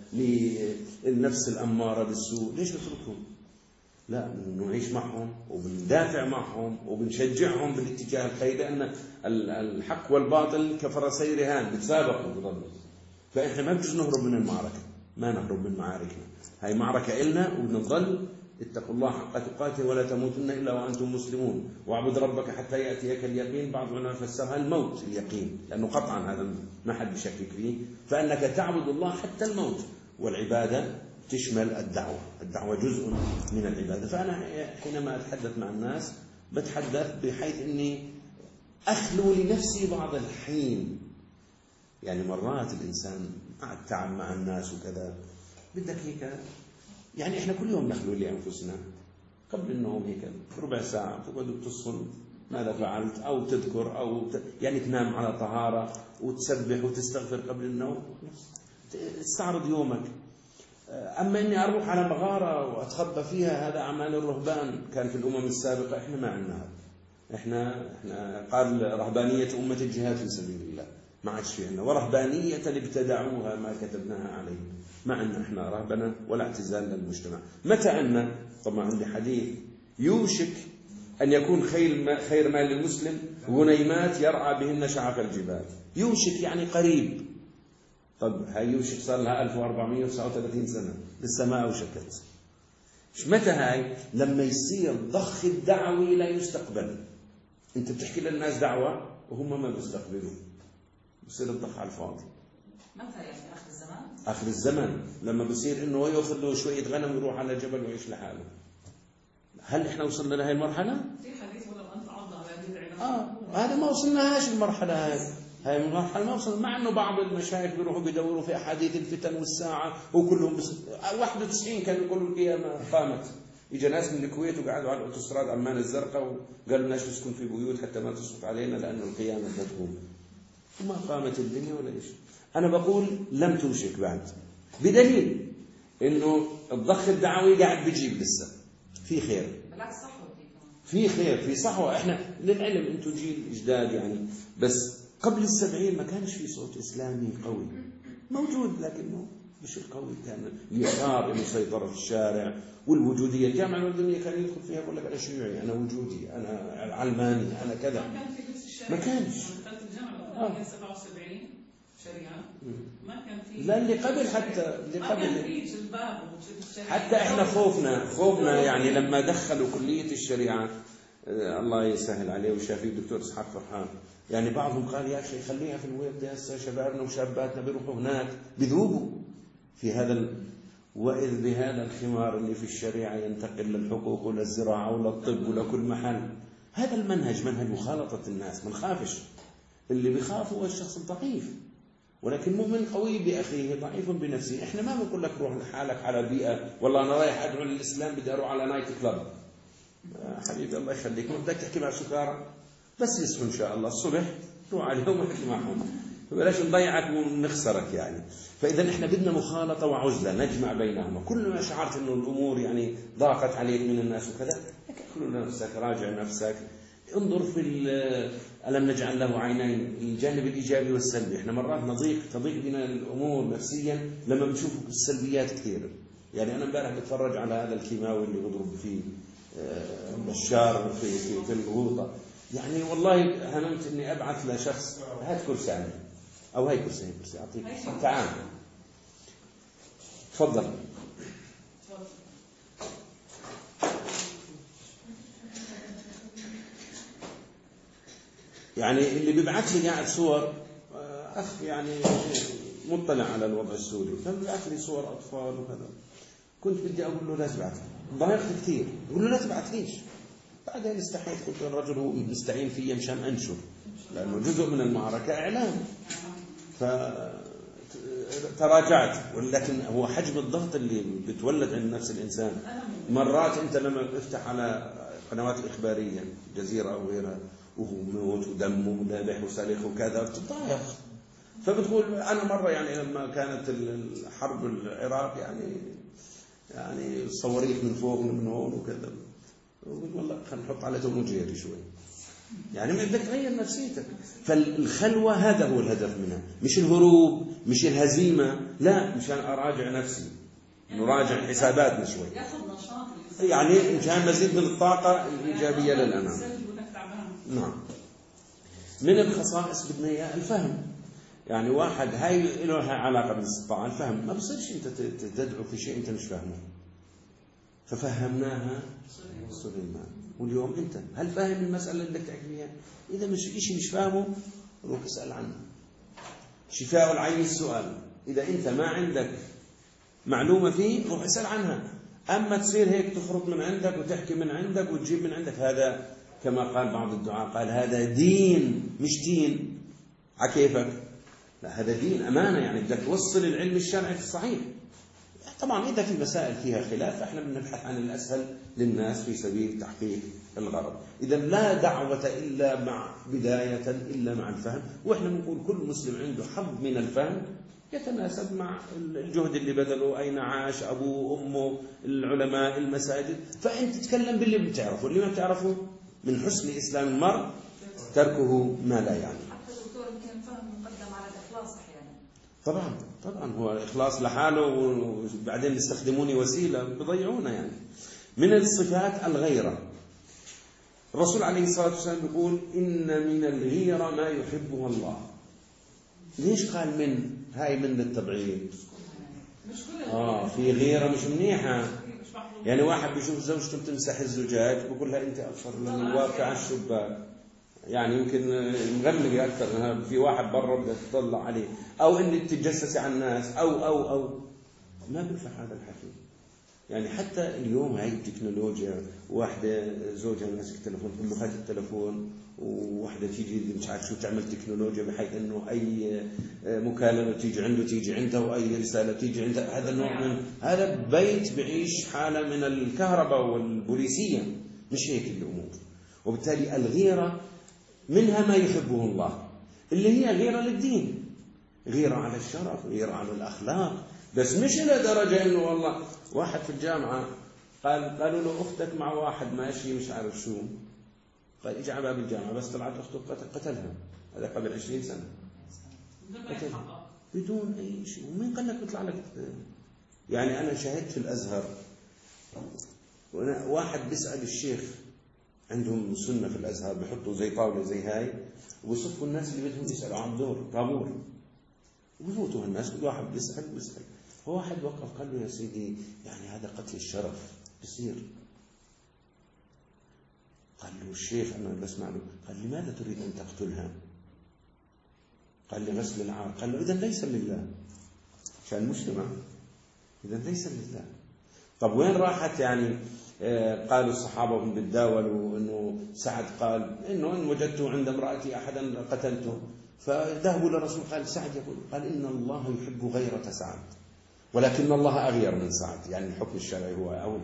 وللنفس الأمارة بالسوء. ليش نتركهم؟ لا، نعيش معهم وبندافع معهم وبنشجعهم بالاتجاه الخير، لأن الحق والباطل كفرسي رهان بتسابقوا بضبط. فإحنا ما بجوز نهرب من المعركة، ما نهرب من معاركنا، هاي معركة إلنا وبنضل. اتقوا الله حق تقاته ولا تموتن إلا وأنتم مسلمون، واعبد ربك حتى يأتيك اليقين. بعض العلماء فسرها الموت اليقين، لأنه قطعا هذا ما حد بشكك فيه، فأنك تعبد الله حتى الموت. والعبادة تشمل الدعوة جزء من العبادة. فأنا حينما أتحدث مع الناس بتحدث بحيث أني أخلو لنفسي بعض الحين. يعني مرات الإنسان مع التعب مع الناس وكذا بدك هيك، يعني إحنا كل يوم نخلو لأنفسنا قبل النوم هيك ربع ساعة تقعد بتصل ماذا فعلت، أو تذكر أو يعني تنام على طهارة وتسبح وتستغفر قبل النوم، تستعرض يومك. أما إني أروح على مغارة وأتخبى فيها، هذا أعمال الرهبان كان في الأمم السابقة، إحنا ما عندنا. إحنا قال رهبانية أمة الجهاد في سبيل الله، ما عادش في عندنا. ورهبانية اللي ابتدعوها ما كتبناها عليهم، ما عندنا إحنا رهبنا ولا اعتزال للمجتمع. متى عندنا؟ طبعا عندي حديث يوشك أن يكون خير مال للمسلم غنيمات يرعى بهن شعف الجبال. يوشك يعني قريب. طب هاي يوشك صار لها 1439 سنة لسه ما أوشكت. متى هاي؟ لما يصير ضخ الدعوي لا يستقبل. أنت بتحكي للناس دعوة وهم ما بيستقبلوا، بصير الضخ على الفاضي. متى يعني آخر الزمان؟ آخر الزمان لما بصير إنه يأخذ له شوية غنم ويروح على الجبل ويعيش لحاله. هل إحنا وصلنا لهي المرحلة؟ في حديث ولو أن تعض على جذع هذا ما وصلناهاش المرحلة هاي المرحلة ما وصلنا. مع إنه بعض المشايخ بيروحوا بيدوروا في أحاديث الفتن والساعة وكلهم 91 كانوا يقولوا القيامة قامت. إجا ناس من الكويت وقعدوا على الأوتوستراد عمان الزرقاء وقالوا الناس تسكن في بيوت حتى ما تسقط علينا لأنه القيامة تقوم، وما قامت الدنيا ولا إيش. أنا بقول لم توشك بعد، بدليل إنه الضخ الدعوي قاعد بيجيب لسه. في خير، بالعكس صحوة فيه كمان. في خير، في صحوة. احنا للعلم انتم جيل اجداد يعني، بس قبل ال70 ما كانش في صوت اسلامي قوي موجود، لكنه مش القوي. كان اليسار المسيطرة في الشارع والوجودية. الجامعة الأردنية كان يدخل فيها يقول لك أنا شيوعي، أنا وجودي، أنا علماني، أنا كذا. ما كان في لبس الشريعة. ما كانش. دخلت الجامعة كان 77 شريعة، ما كان في. لا اللي قبل، حتى اللي ما قبل كان في جلباب وشريعة. حتى احنا خوفنا يعني لما دخلوا كلية الشريعة، الله يسهل عليه وشافيه الدكتور إسحاق فرحان، يعني بعضهم قال يا أخي خليها في الويب ده، هسه شبابنا وشاباتنا بيروحوا هناك بيذوبوا في هذا وإذ بهذا الخمار اللي في الشريعة ينتقل للحقوق وللزراعة وللطب ولكل محل. هذا المنهج منهج مخالطة الناس، ما نخافش. اللي بيخاف هو الشخص الضعيف، ولكن مؤمن قوي بأخيه ضعيف بنفسه. احنا ما بنقول لك روح لحالك على بيئة، والله أنا رايح أدعو للإسلام بدي أروح على نايت كلاب. حبيبي الله يخليك، ما بدك تحكي مع سكارى، بس يصحوا إن شاء الله الصبح روح عليهم وحكي معهم، فبلاش نضيعك ونخسرك يعني. فإذا إحنا بدنا مخالطة وعزلة نجمع بينهما. كل ما شعرت إنه الأمور يعني ضاقت عليك من الناس وكذا، خلو نفسك، راجع نفسك، انظر في ألم نجعل له عينين، الجانب الإيجابي والسلبي. إحنا مرات تضيق بنا الأمور نفسيا لما بنشوف السلبيات كثير. يعني أنا امبارح بتفرج على هذا الكيماوي اللي بضرب فيه بشار في الغوطة، يعني والله هممت إني أبعث لشخص هات كرسي عني، أو هاي كرسي أعطيك، تعال تفضل. يعني اللي بيبعث لي قاعد صور أخ يعني مطلع على الوضع السوري، فبيبعث لي صور أطفال وكذا. كنت بدي أقول له لا تبعث، ضايقت كثير، أقول له لا تبعث ليش. بعدين استحيت، قلت الرجل هو مستعين فيه مشان أنشر، لأنه جزء من المعركة إعلام. فتراجعت، ولكن هو حجم الضغط اللي بتولد عند نفس الإنسان. مرات أنت لما بتفتح على قنوات الإخبارية الجزيرة أو غيرها وهو موت ودم وذبح وسلخ وكذا بتضايق. فبتقول أنا مرة يعني لما كانت الحرب العراق يعني صواريخ من فوق ومن هون وكذا، وقلت والله خلينا نحط على توم وجيري شوي، يعني ما بدك تغير نفسيتك. فالخلوة هذا هو الهدف منها، مش الهروب، مش الهزيمة، لا، مشان أراجع نفسي، نراجع حساباتنا شوي، يعني مشان مزيد من الطاقة الإيجابية للأمام. نعم. من الخصائص بدنا إياه الفهم. يعني واحد هاي له علاقة بالاستطاعة، الفهم. ما بصيرش أنت تدعو في شيء أنت مش فاهمه. ففهمناها سليمان. واليوم أنت هل فاهم المسألة اللي بدك تحكي فيها؟ إذا مش شيء مش فاهمه روح اسأل عنه. شفاء العين السؤال. إذا أنت ما عندك معلومة فيه روح اسأل عنها. أما تصير هيك تخرج من عندك وتحكي من عندك وتجيب من عندك، هذا كما قال بعض الدعاء، قال هذا دين مش دين عكيفك، لا هذا دين أمانة، يعني بدك توصل العلم الشرعي الصحيح. طبعا إذا في مسائل فيها خلاف احنا بنبحث عن الأسهل للناس في سبيل تحقيق الغرض. إذا لا دعوة إلا مع بداية إلا مع الفهم، وإحنا بنقول كل مسلم عنده حظ من الفهم يتناسب مع الجهد اللي بذله، أين عاش أبوه أمه، العلماء، المساجد. فأنت تتكلم باللي بتعرفه، اللي ما بتعرفه من حسن إسلام المرء تركه ما لا يعني. حتى الدكتور يمكن فهم مقدم على الإخلاص أحيانا. طبعا هو الإخلاص لحاله، وبعدين يستخدموني وسيلة بضيعونا يعني. من الصفات الغيرة. الرسول عليه الصلاة والسلام يقول إن من الغيرة ما يحبها الله. ليش قال من؟ هاي من للتبعيد. في غيرة مش منيحة. يعني واحد بيشوف زوجته بتمسح الزجاج بيقول لها أنت أبصر من واقع على الشباك، يعني يمكن مغلق أكثر، في واحد برا بدها تطلع عليه، أو إنك تتجسسي على الناس، أو ما بينفع هذا الحكي. يعني حتى اليوم هاي التكنولوجيا، واحدة زوجها ماسك تلفون تقول له هات التلفون، وواحدة تيجي مش عارف شو تعمل تكنولوجيا بحيث إنه أي مكالمة تيجي عنده تيجي عنده، وأي رسالة تيجي عنده. هذا النوع من هذا بيت بعيش حالة من الكهرباء والبوليسية، مش هيك الأمور. وبالتالي الغيرة منها ما يحبه الله، اللي هي غيرة للدين، غيرة على الشرف، غيرة على الأخلاق، بس مش إلى درجة إنه والله واحد في الجامعة قالوا له أختك مع واحد ماشي مش عارف شو، قال إجا على باب الجامعة، بس طلعت أخته قتلها، هذا قبل 20 سنة قتلها بدون أي شيء. ومين قال لك بيطلع لك؟ يعني أنا شاهدت في الأزهر واحد بيسأل الشيخ، عندهم سنة في الأزهر بيحطوا زي طاولة زي هاي وبيصفوا الناس اللي بدهم يسألوا عن دور طابور، وبفوتوا الناس كل واحد بيسأل. فواحد وقف قال له يا سيدي يعني هذا قتل الشرف بصير؟ قال له الشيخ أنا بسمع له، قال لماذا تريد أن تقتلها؟ قال لي غسل العار. قال له إذن ليس لله، عشان المجتمع، إذن ليس لله. طب وين راحت يعني؟ قالوا الصحابة وهم بتداولوا أنه سعد قال إنه إن وجدت عند امرأتي أحدا قتلته، فذهبوا للرسول قال سعد يقول، قال إن الله يحب غيرة سعد ولكن الله أغير من سعد، يعني الحكم الشرعي هو أولى،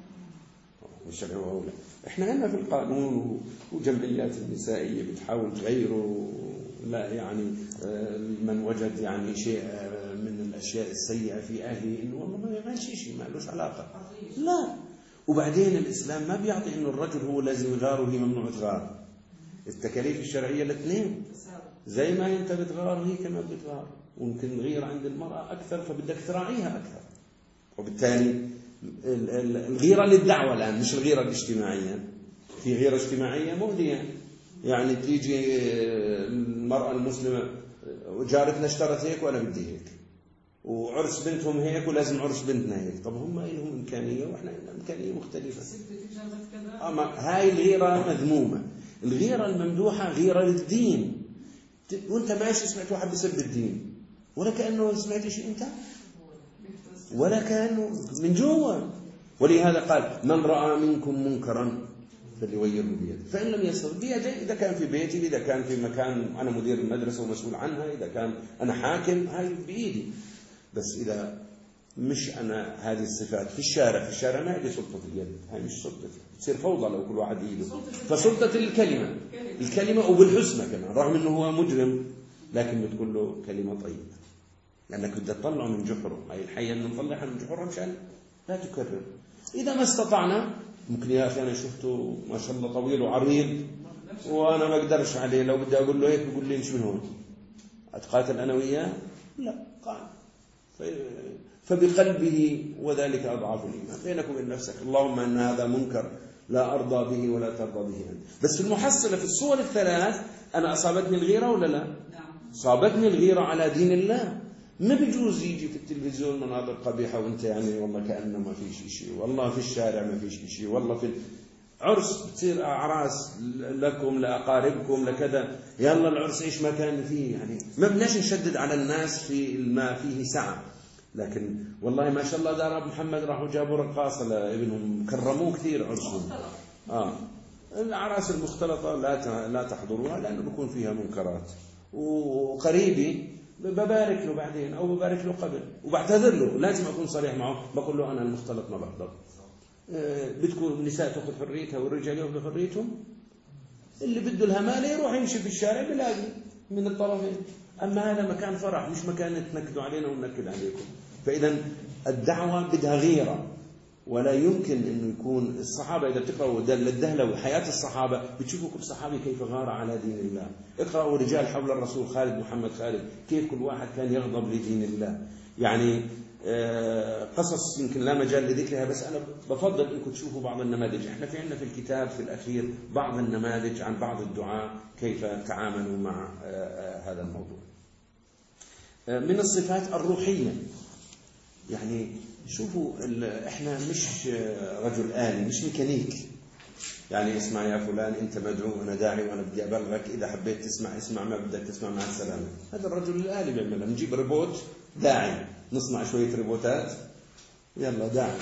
الشرعي هو أولى. إحنا عندنا في القانون وجمعيات النسائية بتحاول تغيره، لا يعني من وجد يعني شيء من الأشياء السيئة في أهله إنه والله ما يعمل شيء ما لهش علاقة، لا. وبعدين الإسلام ما بيعطي إنه الرجل هو لازم يغار وهي ممنوع تغار. التكاليف الشرعية الاثنين، زي ما أنت بتغار هي كمان بتغار، وممكن الغيرة عند المرأة أكثر فبدك تراعيها أكثر. وبالتالي الغيرة للدعوة الآن مش الغيرة الاجتماعية. في غيرة اجتماعية مؤذية، يعني تيجي المرأة المسلمة وجارتنا اشترت هيك وأنا بدي هيك، وعرس بنتهم هيك ولازم عرس بنتنا هيك. طب هم لهم إمكانية وإحنا لنا إمكانية مختلفة. أما هاي الغيرة مذمومة. الغيرة الممدوحة غيرة للدين. وانت ماشي سمعت واحد بسب الدين ولا كأنه سمعت شيء انت، ولا كأنه من جوا. ولهذا قال من رأى منكم منكرا فليغيره بيده، فإن لم يستطع بيده، إذا كان في بيتي، إذا كان في مكان أنا مدير المدرسة ومسؤول عنها، إذا كان أنا حاكم، هاي بإيدي. بس إذا مش أنا هذه الصفات في الشارع ما عندي سلطة اليد، هاي مش سلطتي، تصير فوضى لو كل واحد إيده. فسلطة الكلمة وبالحسنى كمان، رغم أنه هو مجرم لكن بتقول له كلمة طيبة، لأنك بدك تطلعه من جحره. هاي الحية أن نطلعها من جحرها مشان لا تكرر. إذا ما استطعنا ممكن يا أخي أنا شفته ما شاء الله طويل وعريض وأنا ما أقدرش عليه، لو بدي أقول له هيك بيقول لي مش من هون، أتقاتل أنا وياه؟ لا، قال فبقلبه وذلك أضعاف الإيمان. بينك وبين نفسك اللهم إن هذا منكر لا أرضى به ولا ترضى به أنت. بس المحصلة في الصور الثلاث أنا أصابتني الغيرة ولا لا؟ أصابتني الغيرة على دين الله. ما بيجوز يجي في التلفزيون مناظر قبيحة وانت يعني والله كأنه ما فيش شيء، والله في الشارع ما فيش شيء، والله في عرس بتصير أعراس لكم لأقاربكم لكذا، يلا العرس إيش ما كان فيه. يعني ما بدناش نشدد على الناس في ما فيه سعة، لكن والله ما شاء الله دار أبو محمد راحوا جابوا رقاصة لابنهم كرموه كثير عرسهم. الأعراس المختلطة لا تحضروها لأنه بيكون فيها منكرات. وقريبي ببارك له بعدين أو ببارك له قبل وبعتذر له، لازم أكون صريح معه، بقول له أنا المختلط ما بحضر. بدكم النساء تأخذ حريتها والرجال يأخذوا حريتهم، اللي بده الهمالة يروح يمشي في الشارع بلاقي من الطرفين. أما هذا مكان فرح مش مكان تنكدوا علينا وننكد عليكم. فإذا الدعوة بدها غيرة، ولا يمكن أن يكون الصحابة إذا بتقرأوا الدهلوي حياة الصحابة بتشوفوا كل صحابي كيف غار على دين الله. اقرأوا رجال حول الرسول، خالد محمد خالد، كيف كل واحد كان يغضب لدين الله. يعني قصص يمكن لا مجال لذكرها، بس أنا بفضل أنكم تشوفوا بعض النماذج. احنا في عندنا في الكتاب في الأخير بعض النماذج عن بعض الدعاة كيف تعاملوا مع هذا الموضوع. من الصفات الروحية، يعني شوفوا احنا مش رجل آلي، مش ميكانيك. يعني اسمع يا فلان انت مدعو وانا داعي وانا بدي ابلغك، اذا حبيت تسمع اسمع، ما بدك تسمع مع السلامه. هذا الرجل الآلي بيعملها. نجيب ريبوت داعي، نصنع شويه ريبوتات يلا داعي.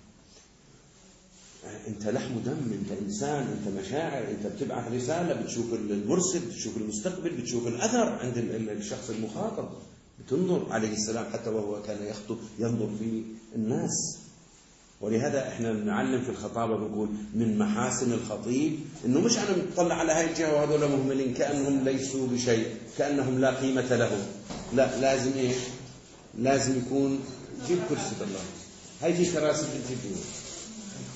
انت لحم ودم، انت انسان، انت مشاعر، انت بتبعث رساله، بتشوف المرسل، بتشوف المستقبل، بتشوف الاثر عند الشخص المخاطب. بتنظر عليه السلام حتى وهو كان يخطب ينظر في الناس. ولهذا احنا نعلم في الخطابة بنقول من محاسن الخطيب انه مش انا مطلع على هاي الجهة وهذول مهملين كأنهم ليسوا بشيء، كأنهم لا قيمة لهم. لا، لازم ايش؟ لازم يكون جيب كرسي بالله، هاي في كراسي بنتي فيه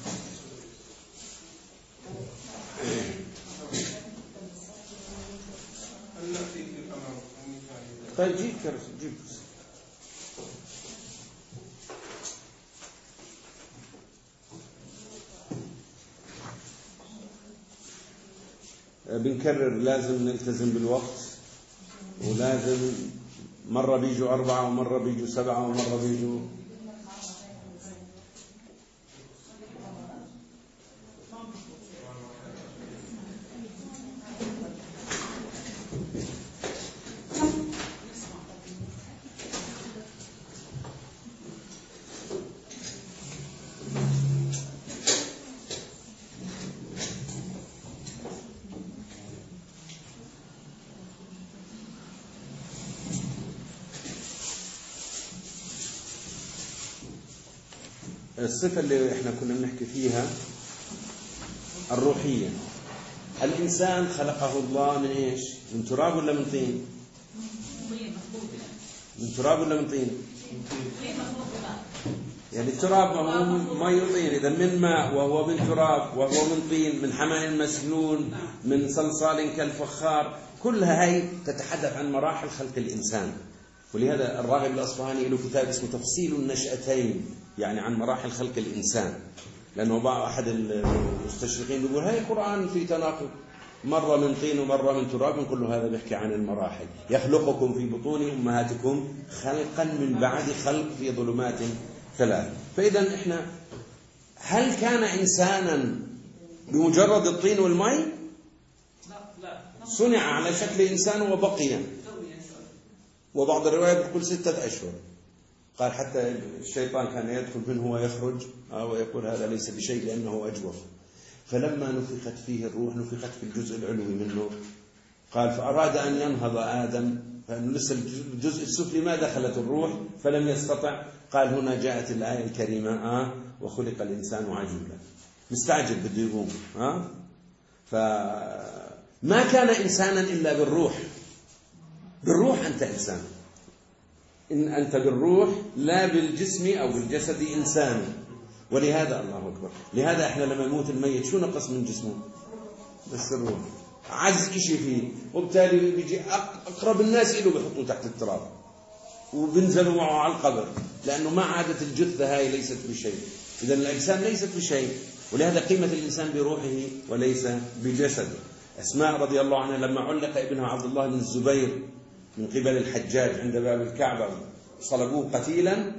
طيب جيب كرسي، جيب كرسي. بنكرر لازم نلتزم بالوقت، ولازم مرة بيجوا 4 ومرة بيجوا 7 ومرة بيجوا الصفة اللي احنا كنا بنحكي فيها الروحية. الإنسان خلقه الله من إيش؟ من تراب ولا من طين؟ من تراب ولا من طين؟ يعني التراب هو ماء وطين، إذا من ماء وهو من تراب وهو من طين، من حماء مسنون، من صلصال كالفخار، كلها هاي تتحدث عن مراحل خلق الإنسان. ولهذا الراغب الأصفهاني له كتاب اسمه تفصيل النشأتين، يعني عن مراحل خلق الإنسان. لأنه أحد المستشرقين يقول هاي القرآن في تناقض، مرة من طين ومرة من تراب، كل هذا بيحكي عن المراحل. يخلقكم في بطون أمهاتكم خلقا من بعد خلق في ظلمات 3. فإذا إحنا هل كان إنسانا بمجرد الطين والماء؟ لا. صنع على شكل إنسان وبقي، وبعض الروايات تقول 6 أشهر. قال حتى الشيطان كان يدخل منه ويخرج ويقول هذا ليس بشيء لأنه أجوف. فلما نفخت فيه الروح، نفخت في الجزء العلوي منه. قال فأراد أن ينهض آدم، فإنه لسه الجزء السفلي ما دخلت الروح فلم يستطع. قال هنا جاءت الآية الكريمة وخلق الإنسان عجولا، مستعجل بده يقوم. فما كان إنسانا إلا بالروح. بالروح أنت إنسان، إن أنت بالروح لا بالجسم أو بالجسد إنسان. ولهذا الله أكبر، لهذا إحنا لما يموت الميت شو نقص من جسمه؟ بس الروح، عز إشي فيه، وبالتالي بيجي أقرب الناس إله بيحطوه تحت التراب وبنزلوا معه على القبر، لأنه ما عادت الجثة هاي ليست بشيء. إذا الإنسان ليست بشيء، ولهذا قيمة الإنسان بروحه وليس بجسده. أسماء رضي الله عنها لما علق ابنها عبد الله بن الزبير من قبل الحجاج عند باب الكعبة صلبوه قتيلا،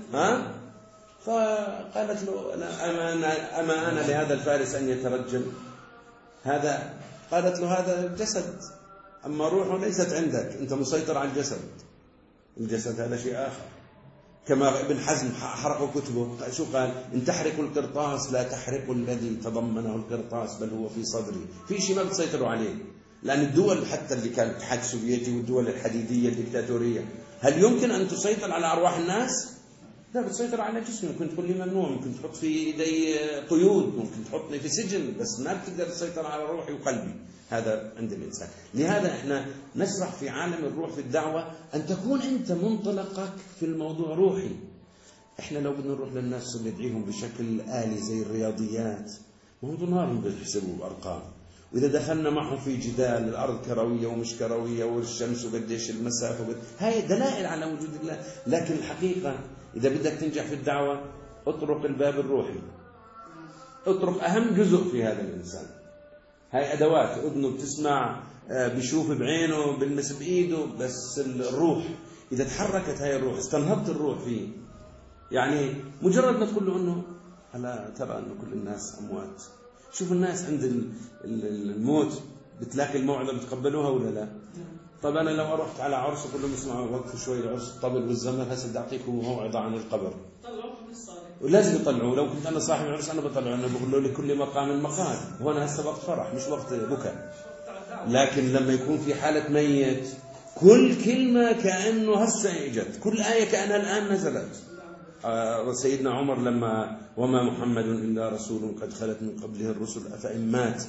فقالت له أما أنا لهذا الفارس أن يترجل هذا؟ قالت له هذا جسد، أما روحه ليست عندك، أنت مسيطر على الجسد. الجسد هذا شيء آخر. كما ابن حزم حرقوا كتبه، شو قال؟ إن تحرقوا القرطاس لا تحرقوا الذي تضمنه القرطاس بل هو في صدري. في شيء ما بتسيطروا عليه، لأن الدول حتى اللي كانت الاتحاد السوفيتي والدول الحديدية الدكتاتورية، هل يمكن أن تسيطر على أرواح الناس؟ لا، بتسيطر على جسمي. ممكن تقول لي ممنوع، ممكن تحط في إيدي قيود، ممكن تحطني في سجن، بس ما بتقدر تسيطر على روحي وقلبي. هذا عند الإنسان. لهذا إحنا نشرح في عالم الروح في الدعوة أن تكون أنت منطلقك في الموضوع روحي. إحنا لو بدنا نروح للناس ندعيهم بشكل آلي زي الرياضيات، ما هو نهارهم بيحسبوا بأرقام. وإذا دخلنا معهم في جدال الأرض كروية ومش كروية والشمس وقديش المسافة هاي دلائل على وجود الله. لكن الحقيقة إذا بدك تنجح في الدعوة اطرق الباب الروحي، اطرق أهم جزء في هذا الإنسان. هاي أدوات، أذنه بتسمع، بيشوف بعينه، بلمس بإيده، بس الروح إذا تحركت هاي الروح، استنهضت الروح فيه، يعني مجرد ما تقول له أنه ألا ترى أن كل الناس أموات. شوف الناس عند الموت بتلاقي الموعظة بتقبلوها ولا لا؟ طب أنا لو رحت على عرس أقول لهم اسمعوا وقفوا شوي العرس الطبل والزمر، هسه بدي أعطيكم موعظة عن القبر. ولازم يطلعوا. لو كنت أنا صاحب العرس أنا بطلعوا، أنا بقول له لكل مقام مقال. هون هسه وقت فرح مش وقت بكاء. لكن لما يكون في حالة ميت كل كلمة كأنه هسه إجت، كل آية كأنها الآن نزلت. سيدنا عمر لما وما محمد إلا رسول قد خلت من قبله الرسل أفإن مات،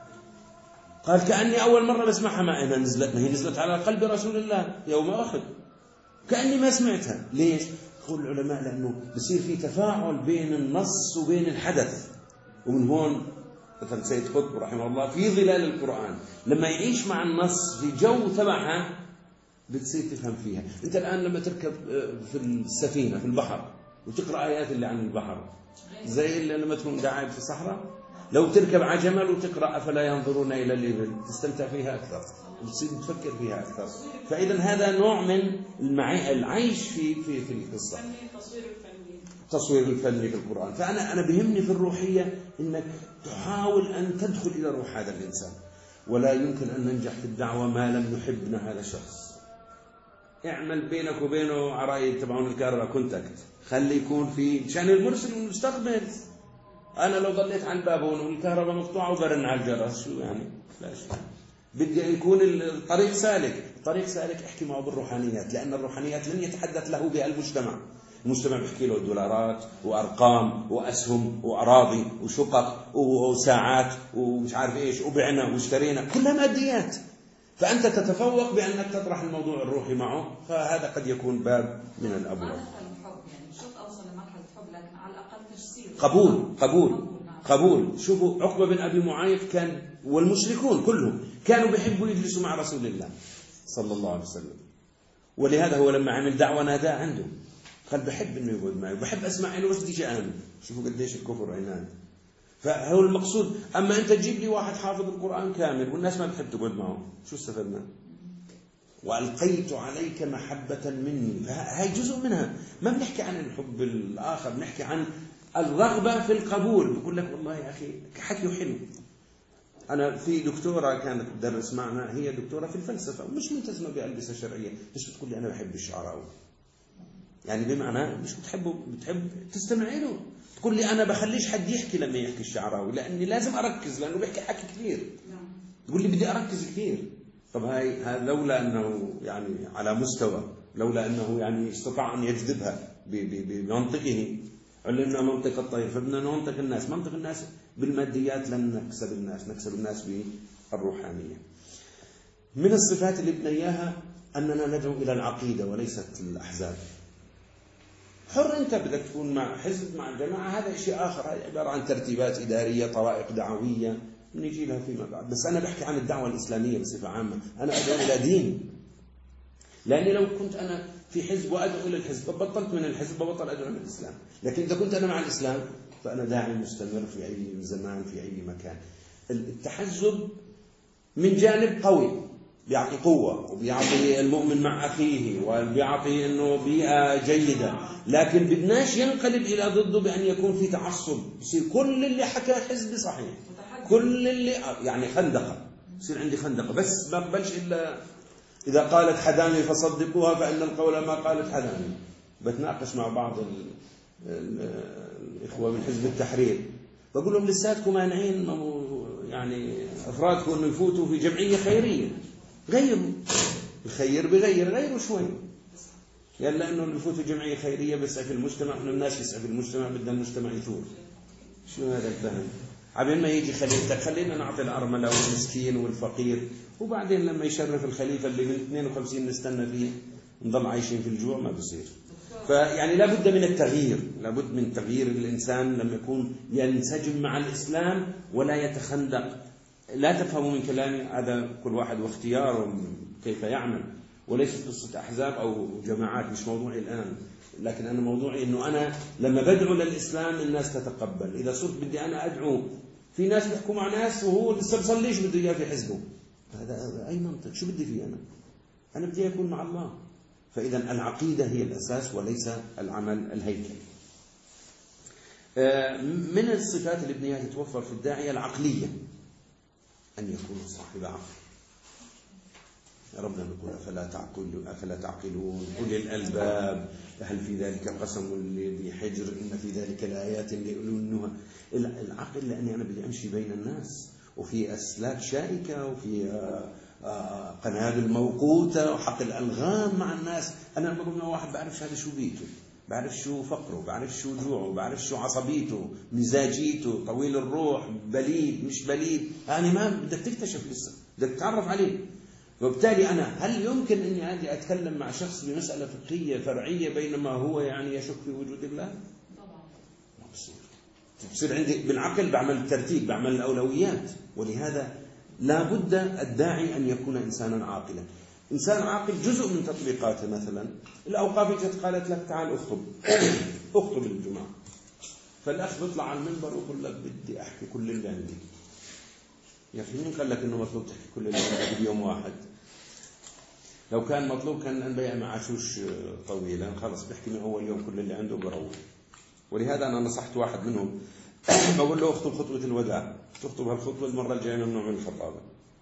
قال كأني أول مرة بسمعها. ما أنا نزلت، ما هي نزلت على قلب رسول الله يوم أحد، كأني ما سمعتها. ليش؟ يقول العلماء لأنه بصير في تفاعل بين النص وبين الحدث. ومن هون مثلا سيد قطب رحمه الله في ظلال القرآن لما يعيش مع النص في جو تبعها بتصير تفهم فيها. أنت الآن لما تركب في السفينة في البحر وتقرأ آيات اللي عن البحر زي اللي لما تكون قاعد في الصحراء. لو تركب على جمل وتقرأ أفلا ينظرون إلى الإبل تستمتع فيها أكثر وتصير تفكر فيها أكثر. فإذا هذا نوع من العيش في القصة. تصوير الفني في القرآن. فأنا بهمني في الروحية إنك تحاول أن تدخل إلى روح هذا الإنسان. ولا يمكن أن ننجح في الدعوة ما لم نحبنا هذا الشخص. اعمل بينك وبينه عرايد تبعون الكهرباء كونتاكت، خلي يكون في شان المرسل والمستقبل. أنا لو ضليت على الباب والكهرباء مقطوعة وبرن على الجرس شو يعني؟ لا شيء. بدي يكون الطريق سالك. الطريق سالك احكي معه بالروحانيات، لأن الروحانيات لن يتحدث له بها المجتمع. المجتمع بيحكي له دولارات وأرقام وأسهم وأراضي وشقق وساعات ومش عارف إيش وبعنا واشترينا، كلها ماديات. فأنت تتفوق بأنك تطرح الموضوع الروحي معه، فهذا قد يكون باب من الأبواب. قبول. شوفوا عقبة بن أبي معيط كان والمشركون كلهم كانوا بيحبوا يجلسوا مع رسول الله صلى الله عليه وسلم، ولهذا هو لما عمل دعوة نادى عنده قال بحب إنه يقعد معي وبحب أسمع له وجدي جاءني. شوفوا قديش الكفر عناد. فهو المقصود. أما أنت تجيب لي واحد حافظ القرآن كامل والناس ما بتحب تقعد معه، شو استفدنا؟ وألقيت عليك محبة مني. فهي جزء منها. ما بنحكي عن الحب الآخر، بنحكي عن الرغبة في القبول. بقول لك والله يا أخي حكي حلو. أنا في دكتورة كانت تدرس معنا، هي دكتورة في الفلسفة ومش ملتزمة بألبسة شرعية، بس بتقول لي أنا بحب الشعراوي. يعني بمعنى مش بتحب تستمعي له. تقول لي أنا بخليش حد يحكي لما يحكي الشعراوي لأني لازم أركز، لأنه بيحكي حكي كثير. تقول لي بدي أركز كثير. طب هاي لولا أنه يعني على مستوى، لولا أنه يعني استطاع أن يجذبها بمنطقه. علمنا منطق الطير فبدنا ننطق الناس. منطق الناس بالماديات لن نكسب الناس، نكسب الناس بالروحانية. من الصفات اللي بدنا إياها أننا ندعو إلى العقيدة وليست الأحزاب. حر أنت بدك تكون مع حزب مع جماعة، هذا شيء آخر. هذا عبارة عن ترتيبات إدارية، طرائق دعوية نجي لها فيما بعد. بس أنا بحكي عن الدعوة الإسلامية بصفة عامة. أنا أدعو إلى دين، لأني لو كنت أنا في حزب وأدعو إلى الحزب بطلت من الحزب ببطل أدعو إلى الإسلام. لكن إذا كنت أنا مع الإسلام فأنا داعي مستمر في أي زمان في أي مكان. التحزب من جانب قوي بيعطي قوة وبيعطي المؤمن مع أخيه وبيعطي إنه بيئة جيدة، لكن بدناش ينقلب إلى ضده بأن يكون في تعصب. يصير كل اللي حكى حزب صحيح، كل اللي يعني خندقة. يصير عندي خندقة بس ما بقبلش إلا إذا قالت حدامي فصدقوها فإن القول ما قالت حدامي. بتناقش مع بعض الإخوة من حزب التحرير بقول لهم لساتكم مانعين يعني أفرادكم أنه يفوتوا في جمعية خيرية، غيروا الخير غيروا شوي، يلا أنه اللي يفوتوا جمعية خيرية بيسعى في المجتمع، أنه الناس يسعى في المجتمع، بدنا المجتمع يثور. شو هذا الفهم؟ عبين ما يجي خليفتك خلينا نعطي الأرملة والمسكين والفقير، وبعدين لما يشرف الخليفة اللي من 52 نستنى فيه نضل عايشين في الجوع، ما بصير. فيعني لابد من التغيير، لابد من تغيير الإنسان لما يكون ينسجم مع الإسلام ولا يتخندق. لا تفهموا من كلامي هذا كل واحد واختياره كيف يعمل، وليست قصة أحزاب أو جماعات، مش موضوعي الآن. لكن أنا موضوعي أنه أنا لما بدعو للإسلام الناس تتقبل. إذا صرت بدي أنا أدعو في ناس بيحكوا مع ناس وهو لسه بصليش بده إياه في حزبه، هذا أي منطق؟ شو بدي فيه أنا بدي أكون مع الله. فإذا العقيدة هي الأساس وليس العمل الهيكلي. من الصفات اللي بدنا تتوفر في الداعية العقلية، أن يكون صاحب عقل. ربنا نقول أفلا تعقلون أولي الألباب هل في ذلك قسم لذي حجر إن في ذلك لآيات لأولي النهى. العقل لأني أنا بدي أمشي بين الناس وفي أسلاك شائكة وفي قنابل موقوتة وحقل ألغام مع الناس. أنا لما بقول واحد بعرف هذا شو بيته، بعرف شو فقره، بعرف شو جوعه، بعرف شو عصبيته، مزاجيته، طويل الروح، بليد مش بليد، يعني ما بدك تكتشف لسه، بدك تتعرف عليه. وبالتالي أنا هل يمكن أني أجي أتكلم مع شخص بمسألة فقهية فرعية بينما هو يعني يشك في وجود الله؟ طبعا ما بصير عندي بالعقل بعمل ترتيب، بعمل الأولويات. ولهذا لا بد الداعي أن يكون إنسانا عاقلا. إنسان عاقل جزء من تطبيقاته مثلا الأوقاف جت قالت لك تعال اخطب اخطب الجمعة، فالأخ بيطلع على المنبر ويقول لك بدي أحكي كل اللي عندي. يا أخي مين قال لك إنه مطلوب تحكي كل اللي عندك بيوم واحد؟ لو كان مطلوب كان الأنبياء ما عاشوش طويلا، خلص بيحكي من أول يوم كل اللي عنده وبروح. ولهذا أنا نصحت واحد منهم بقول له اخطب خطبة الوداع، تخطب هالخطبة المرة الجاية ممنوع من الخطابة.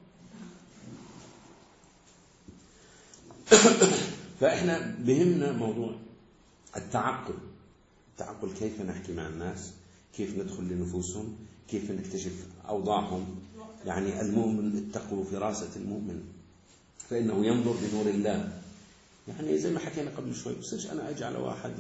فإحنا بهمنا موضوع التعقل، كيف نحكي مع الناس، كيف ندخل لنفوسهم، كيف نكتشف أوضاعهم. يعني المؤمن اتقوا فراسة المؤمن فإنه ينظر بنور الله. يعني زي ما حكينا قبل شوي، بس أنا أجي على واحد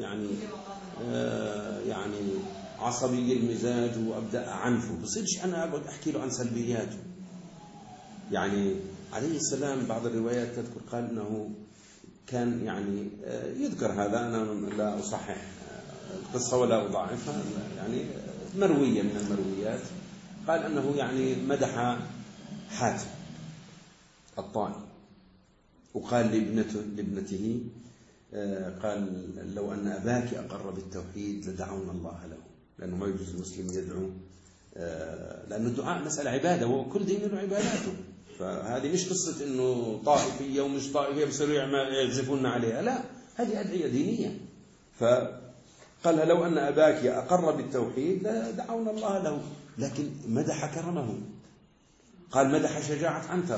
يعني عصبي المزاج وأبدأ أعنفه، بس أنا أقعد أحكي له عن سلبياته. يعني عليه السلام بعض الروايات تذكر قال أنه كان يعني يذكر هذا، أنا لا أصحح القصة ولا أضاعفها، يعني مروية من المرويات، قال أنه يعني مدح حاتم الطائي وقال لابنته قال لو أن أباك أقر بالتوحيد لدعونا الله له، لأنه ما يجوز المسلم يدعو، لأن الدعاء مسألة عبادة وكل دين له عباداته. فهذه مش قصة إنه طائفية ومش طائفية بصيروا يعزفون عليها، لا، هذه أدعية دينية. فقال لو أن أباك أقر بالتوحيد لدعونا الله له، لكن مدح كرمه. قال مدح شجاعة عنتر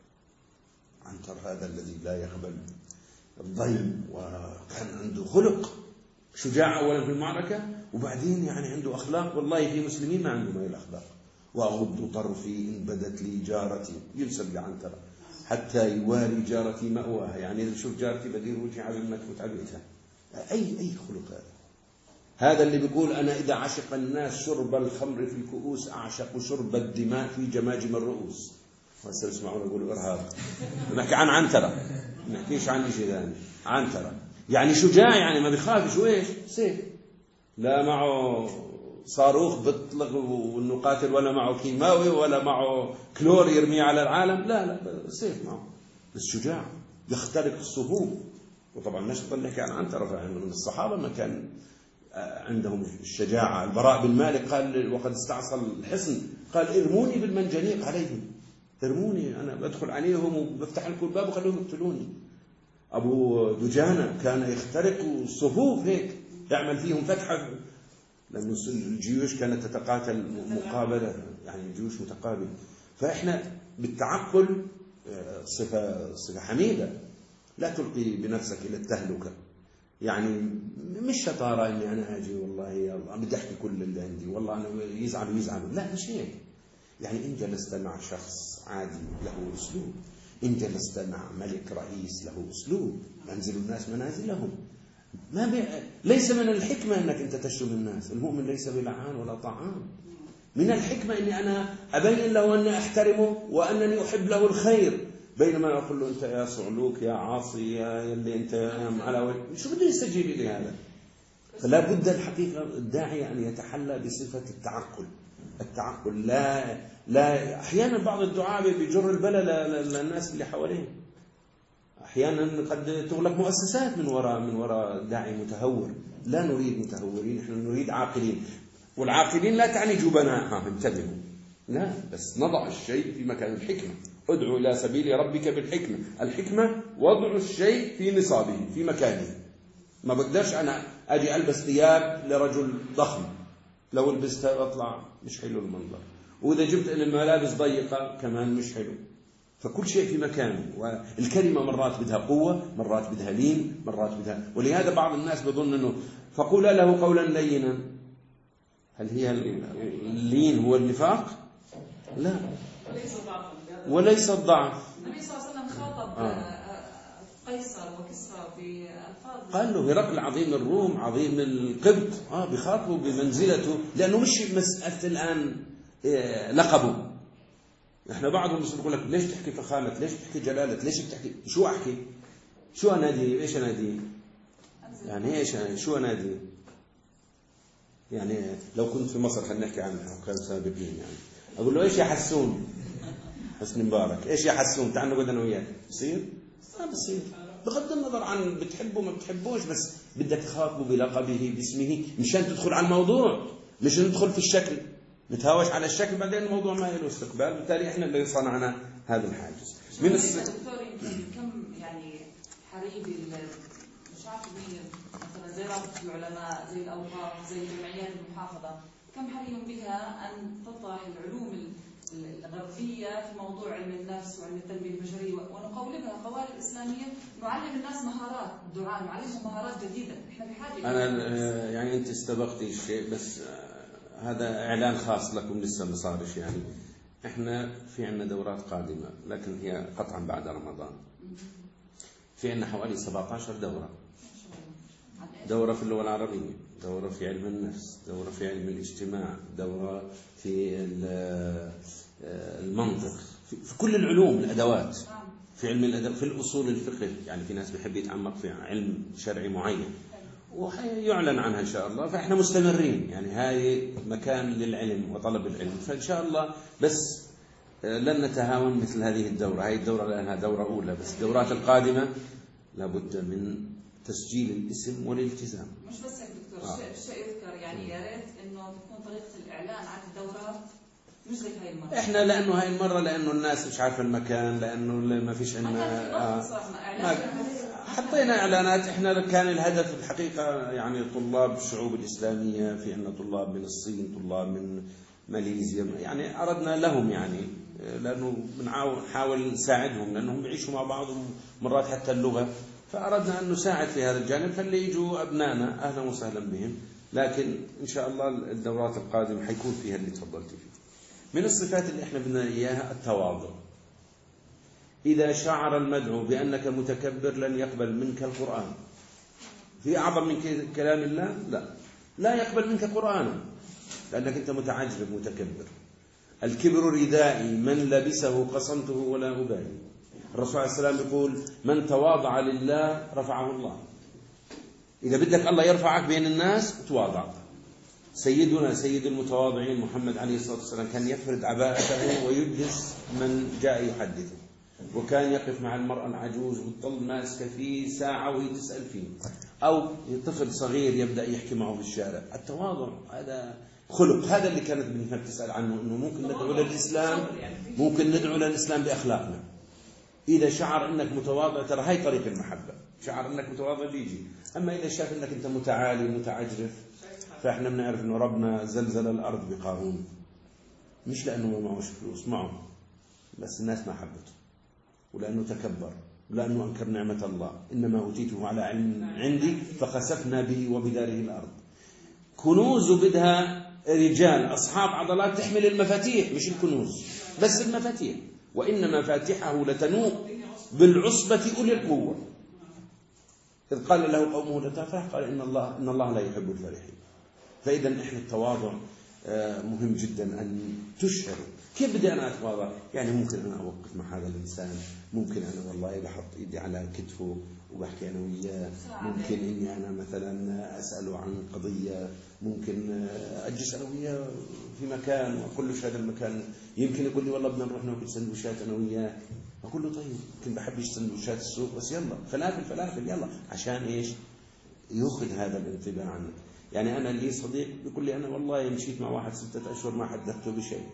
هذا الذي لا يقبل الضيم، وكان عنده خلق شجاع أولا في المعركة، وبعدين يعني عنده أخلاق. والله في مسلمين ما عندهم هاي الأخلاق. وأغض طرفي إن بدت لي جارتي، ينسب لعنتر حتى يواري جارتي مأواها، يعني إذا شوف جارتي بدير وجهي على المكوت عبيتها. أي خلق هذا اللي بيقول أنا إذا عشق الناس شرب الخمر في الكؤوس أعشق شرب الدماء في جماجم الرؤوس. وهسه اسمعوا يقولوا إرهاب. نحكي عن عنترة، ما نحكيش عن شيء ثاني. عنترة يعني شجاع، يعني ما بيخافش، وإيش سيف، لا معه صاروخ بيطلق وإنه قاتل، ولا معه كيماوي، ولا معه كلور يرميه على العالم، لا سيف معه، بس شجاع يخترق الصفوف. وطبعا نشطا نحكي عن عنترة، فإنه من الصحابة ما كان عندهم الشجاعة. البراء بن مالك قال وقد استعصى الحصن قال ارموني بالمنجنيق عليهم، ارموني أنا بدخل عليهم وبفتح لكم الباب وخلوهم يقتلوني. أبو دجانة كان يخترق الصفوف هيك، يعمل فيهم فتحة، لأن الجيوش كانت تتقاتل مقابلة، يعني جيوش متقابل. فإحنا بالتعقل صفة حميدة، لا تلقي بنفسك إلى التهلكة. يعني مش شطارة إني أنا أجي والله يا الله بدي أحكي كل اللي عندي، والله أنا يزعل، لا مش هيك. يعني إن جلست مع شخص عادي له أسلوب، إن جلست مع ملك رئيس له أسلوب، ينزل الناس منازلهم. ليس من الحكمة أنك أنت تشتم الناس، المؤمن ليس بلعان ولا طعام. من الحكمة أني أنا أبين له أني أحترمه وأنني أحب له الخير، بينما أقول له أنت يا صعلوك يا عاصي يا اللي أنت يا معلوي، شو بده يستجيب لي هذا؟ فلا بد الحقيقة الداعية أن يتحلى بصفة التعقل. لا أحيانا بعض الدعاء بيجر البلاء للناس اللي حواليه. أحيانا قد تغلق مؤسسات من وراء داعي متهور. لا نريد متهورين، نحن نريد عاقلين. والعاقلين لا تعني جبناء، انتبهوا، لا، بس نضع الشيء في مكان الحكمة. ادعو إلى سبيل ربك بالحكمة. الحكمة وضع الشيء في نصابه في مكانه. ما بقدرش أنا أجي ألبس ثياب لرجل ضخم، لو لبستها أطلع مش حلو المنظر، وإذا جبت الملابس ضيقة كمان مش حلو. فكل شيء في مكانه. والكلمة مرات بدها قوة، مرات بدها لين، مرات بدها. ولهذا بعض الناس بظن أنه فقولا له قولا لينا. هل هي اللين هو النفاق؟ لا، وليس الضعف. النبي صلى الله عليه وسلم خاطب قيصر وكسرى بألفاظ، قال له هرقل عظيم الروم عظيم القبط، بخاطبه بمنزلته، لأنه مش مسألة الآن لقبه. احنا بعضهم يقول لك ليش تحكي فخامة، ليش تحكي جلالة، ليش بتحكي، شو أحكي، شو أنادي، إيش أنادي، يعني إيش، شو أنادي. يعني لو كنت في مصر خلينا نحكي عن حكام سابقين، يعني أقول له إيش يا حسون، حسني مبارك، إيش يا حسون، تعال نقعد أنا وياك، يصير بصير بغض النظر عن بتحبه ما بتحبوش، بس بدك تخاطبه بلقبه باسمه مشان تدخل على الموضوع، مش ندخل في الشكل نتهاوش على الشكل بعدين الموضوع ما له استقبال. بالتالي احنا اللي صنعنا هذا الحاجز. من دكتور كم يعني حريب مش عارف مين مثلا زي رابطة العلماء زي الأوقاف زي جمعيات المحافظة، كم حري بها أن تطرح العلوم الغربية في موضوع علم النفس وعلم التنمية البشرية ونقولبها قوالب إسلامية، نعلم الناس مهارات الدعاء، نعلمهم مهارات جديدة. احنا بحاجة أنا يعني أنت استبقتي الشيء، بس هذا إعلان خاص لكم لسه ما صارش. يعني احنا في عندنا دورات قادمة لكن هي قطعا بعد رمضان. في عندنا حوالي 17 دورة. دورة في اللغة العربية، دورة في علم النفس، دورة في علم الاجتماع، دورة في المنطق، في كل العلوم الأدوات، في علم الأدب، في الأصول الفقه. يعني في ناس بيحب يتعمق في علم شرعي معين ويعلن عنها إن شاء الله. فإحنا مستمرين، يعني هاي مكان للعلم وطلب العلم، فإن شاء الله. بس لن نتهاون مثل هذه الدورة. هاي الدورة لأنها دورة أولى، بس الدورات القادمة لابد من تسجيل الاسم والالتزام. مش بس يا دكتور الشيء يذكر، يعني يا ريت انه تكون طريقه الاعلان عن الدوره مش زي هاي المره. احنا لانه هاي المره لانه الناس مش عارفه المكان، لانه ما فيش عندنا حطينا اعلانات. احنا كان الهدف الحقيقه يعني طلاب الشعوب الاسلاميه، في عندنا طلاب من الصين، طلاب من ماليزيا، يعني اردنا لهم يعني لانه بنحاول نساعدهم لانهم بيعيشوا مع بعض مرات حتى اللغه، فأردنا أن نساعد في هذا الجانب. فاللي يجوا أبنائنا أهلا وسهلا بهم. لكن إن شاء الله الدورات القادمة حيكون فيها اللي تفضلت فيه. من الصفات اللي إحنا بدنا إياها التواضع. إذا شعر المدعو بأنك متكبر لن يقبل منك القرآن. في أعظم من كلام الله؟ لا يقبل منك قرآنا لأنك أنت متعجرف متكبر. الكبر ردائي من لبسه قصمته ولا أبالي. الرسول عليه السلام يقول من تواضع لله رفعه الله. إذا بدك الله يرفعك بين الناس تواضع. سيدنا سيد المتواضعين محمد عليه الصلاة والسلام كان يفرد عباءته ويجلس من جاء يحدثه، وكان يقف مع المرأة العجوز وتظل ماسكة فيه ساعة وهي تسأل فيه، أو طفل صغير يبدأ يحكي معه في الشارع. التواضع هذا خلق، هذا اللي كانت بنتنا تسأل عنه، إنه ممكن ندعو للإسلام، ممكن ندعو للإسلام بأخلاقنا. إذا شعر أنك متواضع، ترى هاي طريق المحبة، شعر أنك متواضع بيجي. أما إذا شاف أنك أنت متعالي متعجرف، فإحنا بنعرف أنه ربنا زلزل الأرض بقارون، مش لأنه ما معوش فلوس، معه بس الناس ما حبته، ولأنه تكبر، ولأنه أنكر نعمة الله. إنما أوتيته على علم عندي فخسفنا به وبداره الأرض. كنوز بدها رجال أصحاب عضلات تحمل المفاتيح، مش الكنوز بس المفاتيح. وإن مفاتيحه لتنوء بالعصبة أولي القوة. إذ قال له قومه لا تفرح قال إن الله لا يحب الفرحين. فإذا إحنا التواضع مهم جدا أن تشعر. كيف بدي أنا أتواضع؟ يعني ممكن أنا أوقف مع هذا الإنسان، ممكن أنا والله بحط إيدي على كتفه وبحكي أنا وياه، ممكن إني أنا مثلا أسأله عن قضية، ممكن أجلس أنا وياه في مكان وأقول له هذا المكان، يمكن يقول لي والله بدنا نروح ناكل سندويشات أنا وياه، أقول له طيب يمكن بحبش سندويشات السوق بس يلا فلافل يلا، عشان إيش؟ يأخذ هذا الانتباه عنك. يعني أنا لي صديق يقول لي أنا والله مشيت مع واحد 6 أشهر ما حدثته بشيء،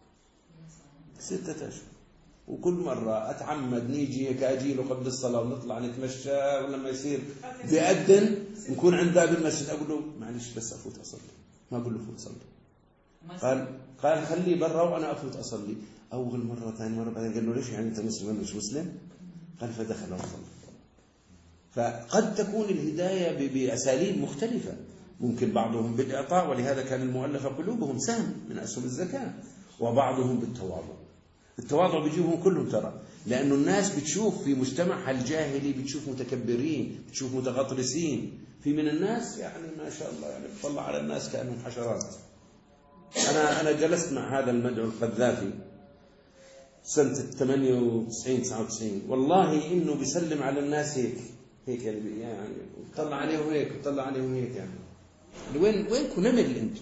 6 أشهر، وكل مرة أتعمد نيجي هيك أجيله قبل الصلاة ونطلع نتمشى، ولما يصير بيأذن نكون عند باب المسجد أقول له معلش بس أفوت أصلي، ما أقول له فوت صلي. قال خلي برا وأنا أفوت أصلي. أول مرة ثاني مرة بعدين قال له ليش يعني أنت مسلم ولا مش مسلم؟ قال فدخل وصلي. فقد تكون الهداية بأساليب مختلفة، ممكن بعضهم بالإعطاء، ولهذا كان المؤلفة قلوبهم سهم من أسهم الزكاة، وبعضهم بالتواضع. التواضع بيجيبهم كلهم ترى، لأنه الناس بتشوف في مجتمعها الجاهلي بتشوف متكبرين، بتشوف متغطرسين. في من الناس يعني ما شاء الله يعني بتطلع على الناس كأنهم حشرات. أنا جلست مع هذا المدعو القذافي سنة 98 99، والله إنه بيسلم على الناس هيك يعني وطلع عليهم هيك وطلع عليهم هيك يعني وينكم نمل أنتم؟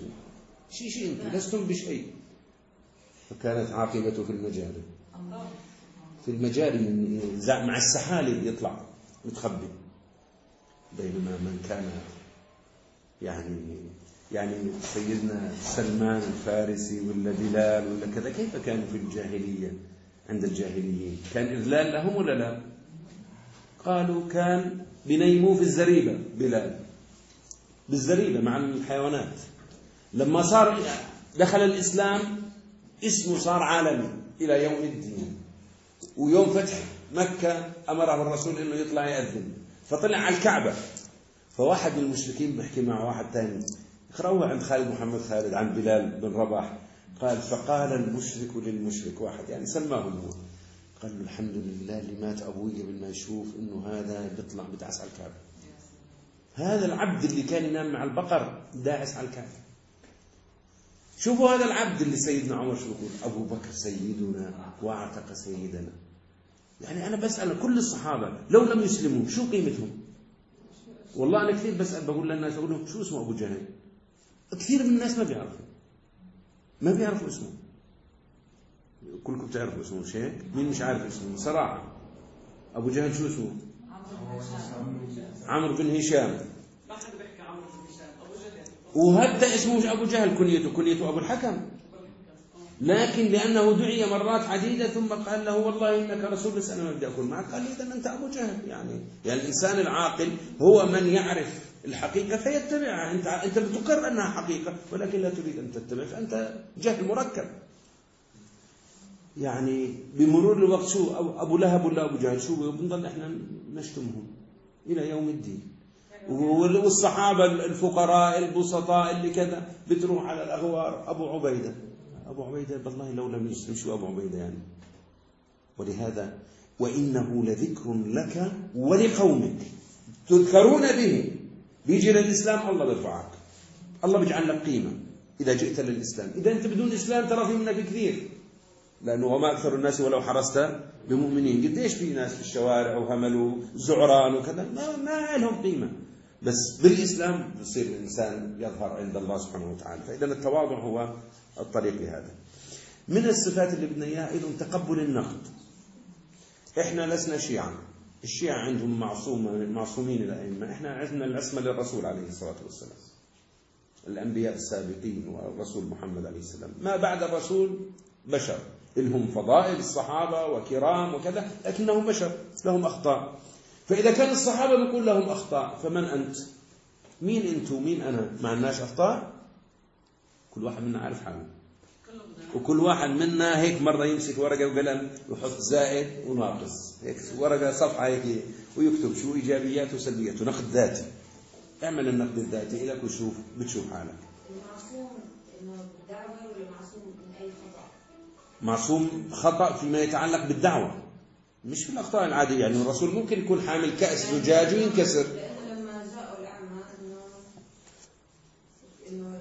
شيء أنتم لستم بشيء. فكانت عاقبته في المجال. في المجاري مع السحالي يطلع متخبي. بينما من كان يعني سيدنا سلمان الفارسي ولا بلال ولا كذا، كيف كانوا في الجاهلية عند الجاهليين؟ كان إذلال لهم ولا لا؟ قالوا كان بينيموا في الزريبة، بلال بالزريبة مع الحيوانات. لما صار دخل الإسلام اسمه صار عالمي إلى يوم الدين. ويوم فتح مكة أمره الرسول إنه يطلع يأذن، فطلع على الكعبة. فواحد من المشركين بيحكي مع واحد ثاني، اقرأوها عند خالد محمد خالد عن بلال بن رباح، قال فقال المشرك للمشرك، واحد يعني سماهم هو، قال له الحمد لله اللي مات أبوي قبل ما يشوف إنه هذا بيطلع بدعس على الكعبة. هذا العبد اللي كان ينام مع البقر داعس على الكعبة. شوفوا هذا العبد اللي سيدنا عمر شو يقول، أبو بكر سيدنا واعتق سيدنا. يعني أنا بسأل كل الصحابة لو لم يسلموا شو قيمتهم؟ والله أنا كثير بسأل، بقول للناس أقول لهم شو اسمه أبو جهل؟ كثير من الناس ما بيعرفوا اسمه. كلكم تعرفوا اسمه مش هيك؟ مين مش عارف اسمه صراحة؟ أبو جهل شو اسمه؟ عمرو بن هشام. وهبدأ اسمه أبو جهل، كنيته أبو الحكم، لكن لأنه دعي مرات عديدة ثم قال له والله إنك رسول بس أنا ما بدي أكون معك، قال لي إذا أنت أبو جهل. يعني الإنسان العاقل هو من يعرف الحقيقة فيتبعها. أنت بتقر أنها حقيقة ولكن لا تريد أن تتبع، فأنت جهل مركب. يعني بمرور الوقت شو أبو لهب ولا أبو جهل شو بنضل إحنا نشتمهم إلى يوم الدين. والصحابة الفقراء البسطاء اللي كذا بتروح على الأغوار، أبو عبيدة بالله لو لم يسلم شو أبو عبيدة يعني. ولهذا وإنه لذكر لك ولقومك تذكرون به. بيجي للإسلام الله بيرفعك، الله بيجعل لك قيمة إذا جئت للإسلام. إذا أنت بدون إسلام ترى في منك كثير، لأنه وما أكثر الناس ولو حرصت بمؤمنين. قديش في ناس في الشوارع وهملوا زعران وكذا ما لهم قيمة، بس بالإسلام يصير الإنسان يظهر عند الله سبحانه وتعالى. فإذا التواضع هو الطريق لهذا. من الصفات اللي بدنا إياها أيضا تقبل النقد. إحنا لسنا شيعا، الشيعة عندهم معصومين الأئمة، إحنا عندنا العصمة للرسول عليه الصلاة والسلام، الأنبياء السابقين والرسول محمد عليه السلام. ما بعد الرسول بشر لهم فضائل الصحابة وكرام وكذا، لكنهم بشر لهم أخطاء. فإذا كان الصحابة بيقول لهم أخطاء، فمن أنت؟ مين أنت ومين أنا؟ ما عندناش أخطاء؟ كل واحد منا عارف حاله، وكل واحد منا هيك مرة يمسك ورقة وقلم ويحط زائد وناقص، هيك ورقة صفحة هيك ويكتب شو إيجابيات وسلبيات ونقد ذاتي. اعمل النقد الذاتي إلك وشوف بتشوف حالك. معصوم إنه بالدعوة ولا معصوم من أي خطأ؟ معصوم خطأ فيما يتعلق بالدعوة، مش في الأخطاء العادية. يعني الرسول ممكن يكون حامل كأس زجاج وينكسر. لأنه لما جاءوا الأعمى إنه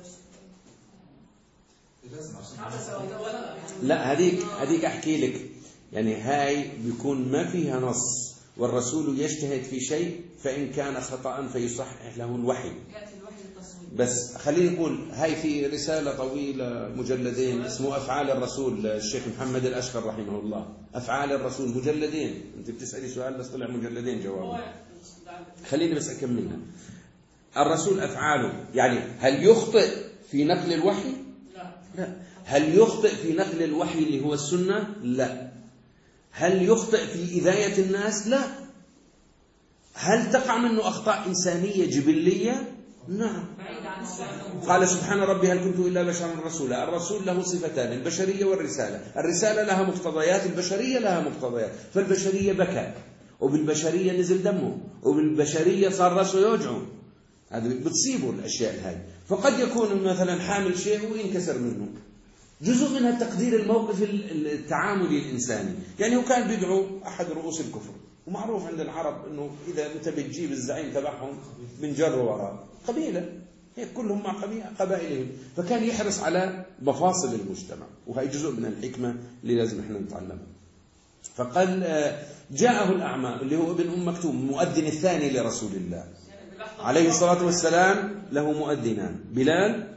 لا هذيك أحكي لك، يعني هاي بيكون ما فيها نص والرسول يجتهد في شيء، فإن كان خطأ فيصحح له الوحي. بس خلينا نقول هاي في رسالة طويلة مجلدين اسمه أفعال الرسول، الشيخ محمد الأشقر رحمه الله، أفعال الرسول مجلدين. أنت بتسألي سؤال بس طلع مجلدين جوابه. خليني بس أكملها. الرسول أفعاله، يعني هل يخطئ في نقل الوحي؟ لا. هل يخطئ في نقل الوحي اللي هو السنة؟ لا. هل يخطئ في إذاية الناس؟ لا. هل تقع منه أخطاء إنسانية جبلية؟ نعم. قال سبحان ربي هل كنت إلا بشرا رسولا. الرسول له صفتان، البشرية والرسالة. الرسالة لها مقتضيات، البشرية لها مقتضيات. فالبشرية بكى، وبالبشرية نزل دمه، وبالبشرية صار رأسه يوجعه. هذا بتصيبه الأشياء هاي. فقد يكون مثلا حامل شيء وينكسر منه، جزء منها تقدير الموقف التعاملي الإنساني. يعني هو كان بيدعو أحد رؤوس الكفر، ومعروف عند العرب أنه إذا أنت بتجيب الزعيم تبعهم بنجر وراء قبيلة، هيك كلهم مع قبائلهم، فكان يحرص على مفاصل المجتمع، وهي جزء من الحكمة اللي لازم احنا نتعلمها. فقال جاءه الأعمى اللي هو ابن أم مكتوم، المؤذن الثاني لرسول الله عليه الصلاة والسلام. له مؤذنان، بلال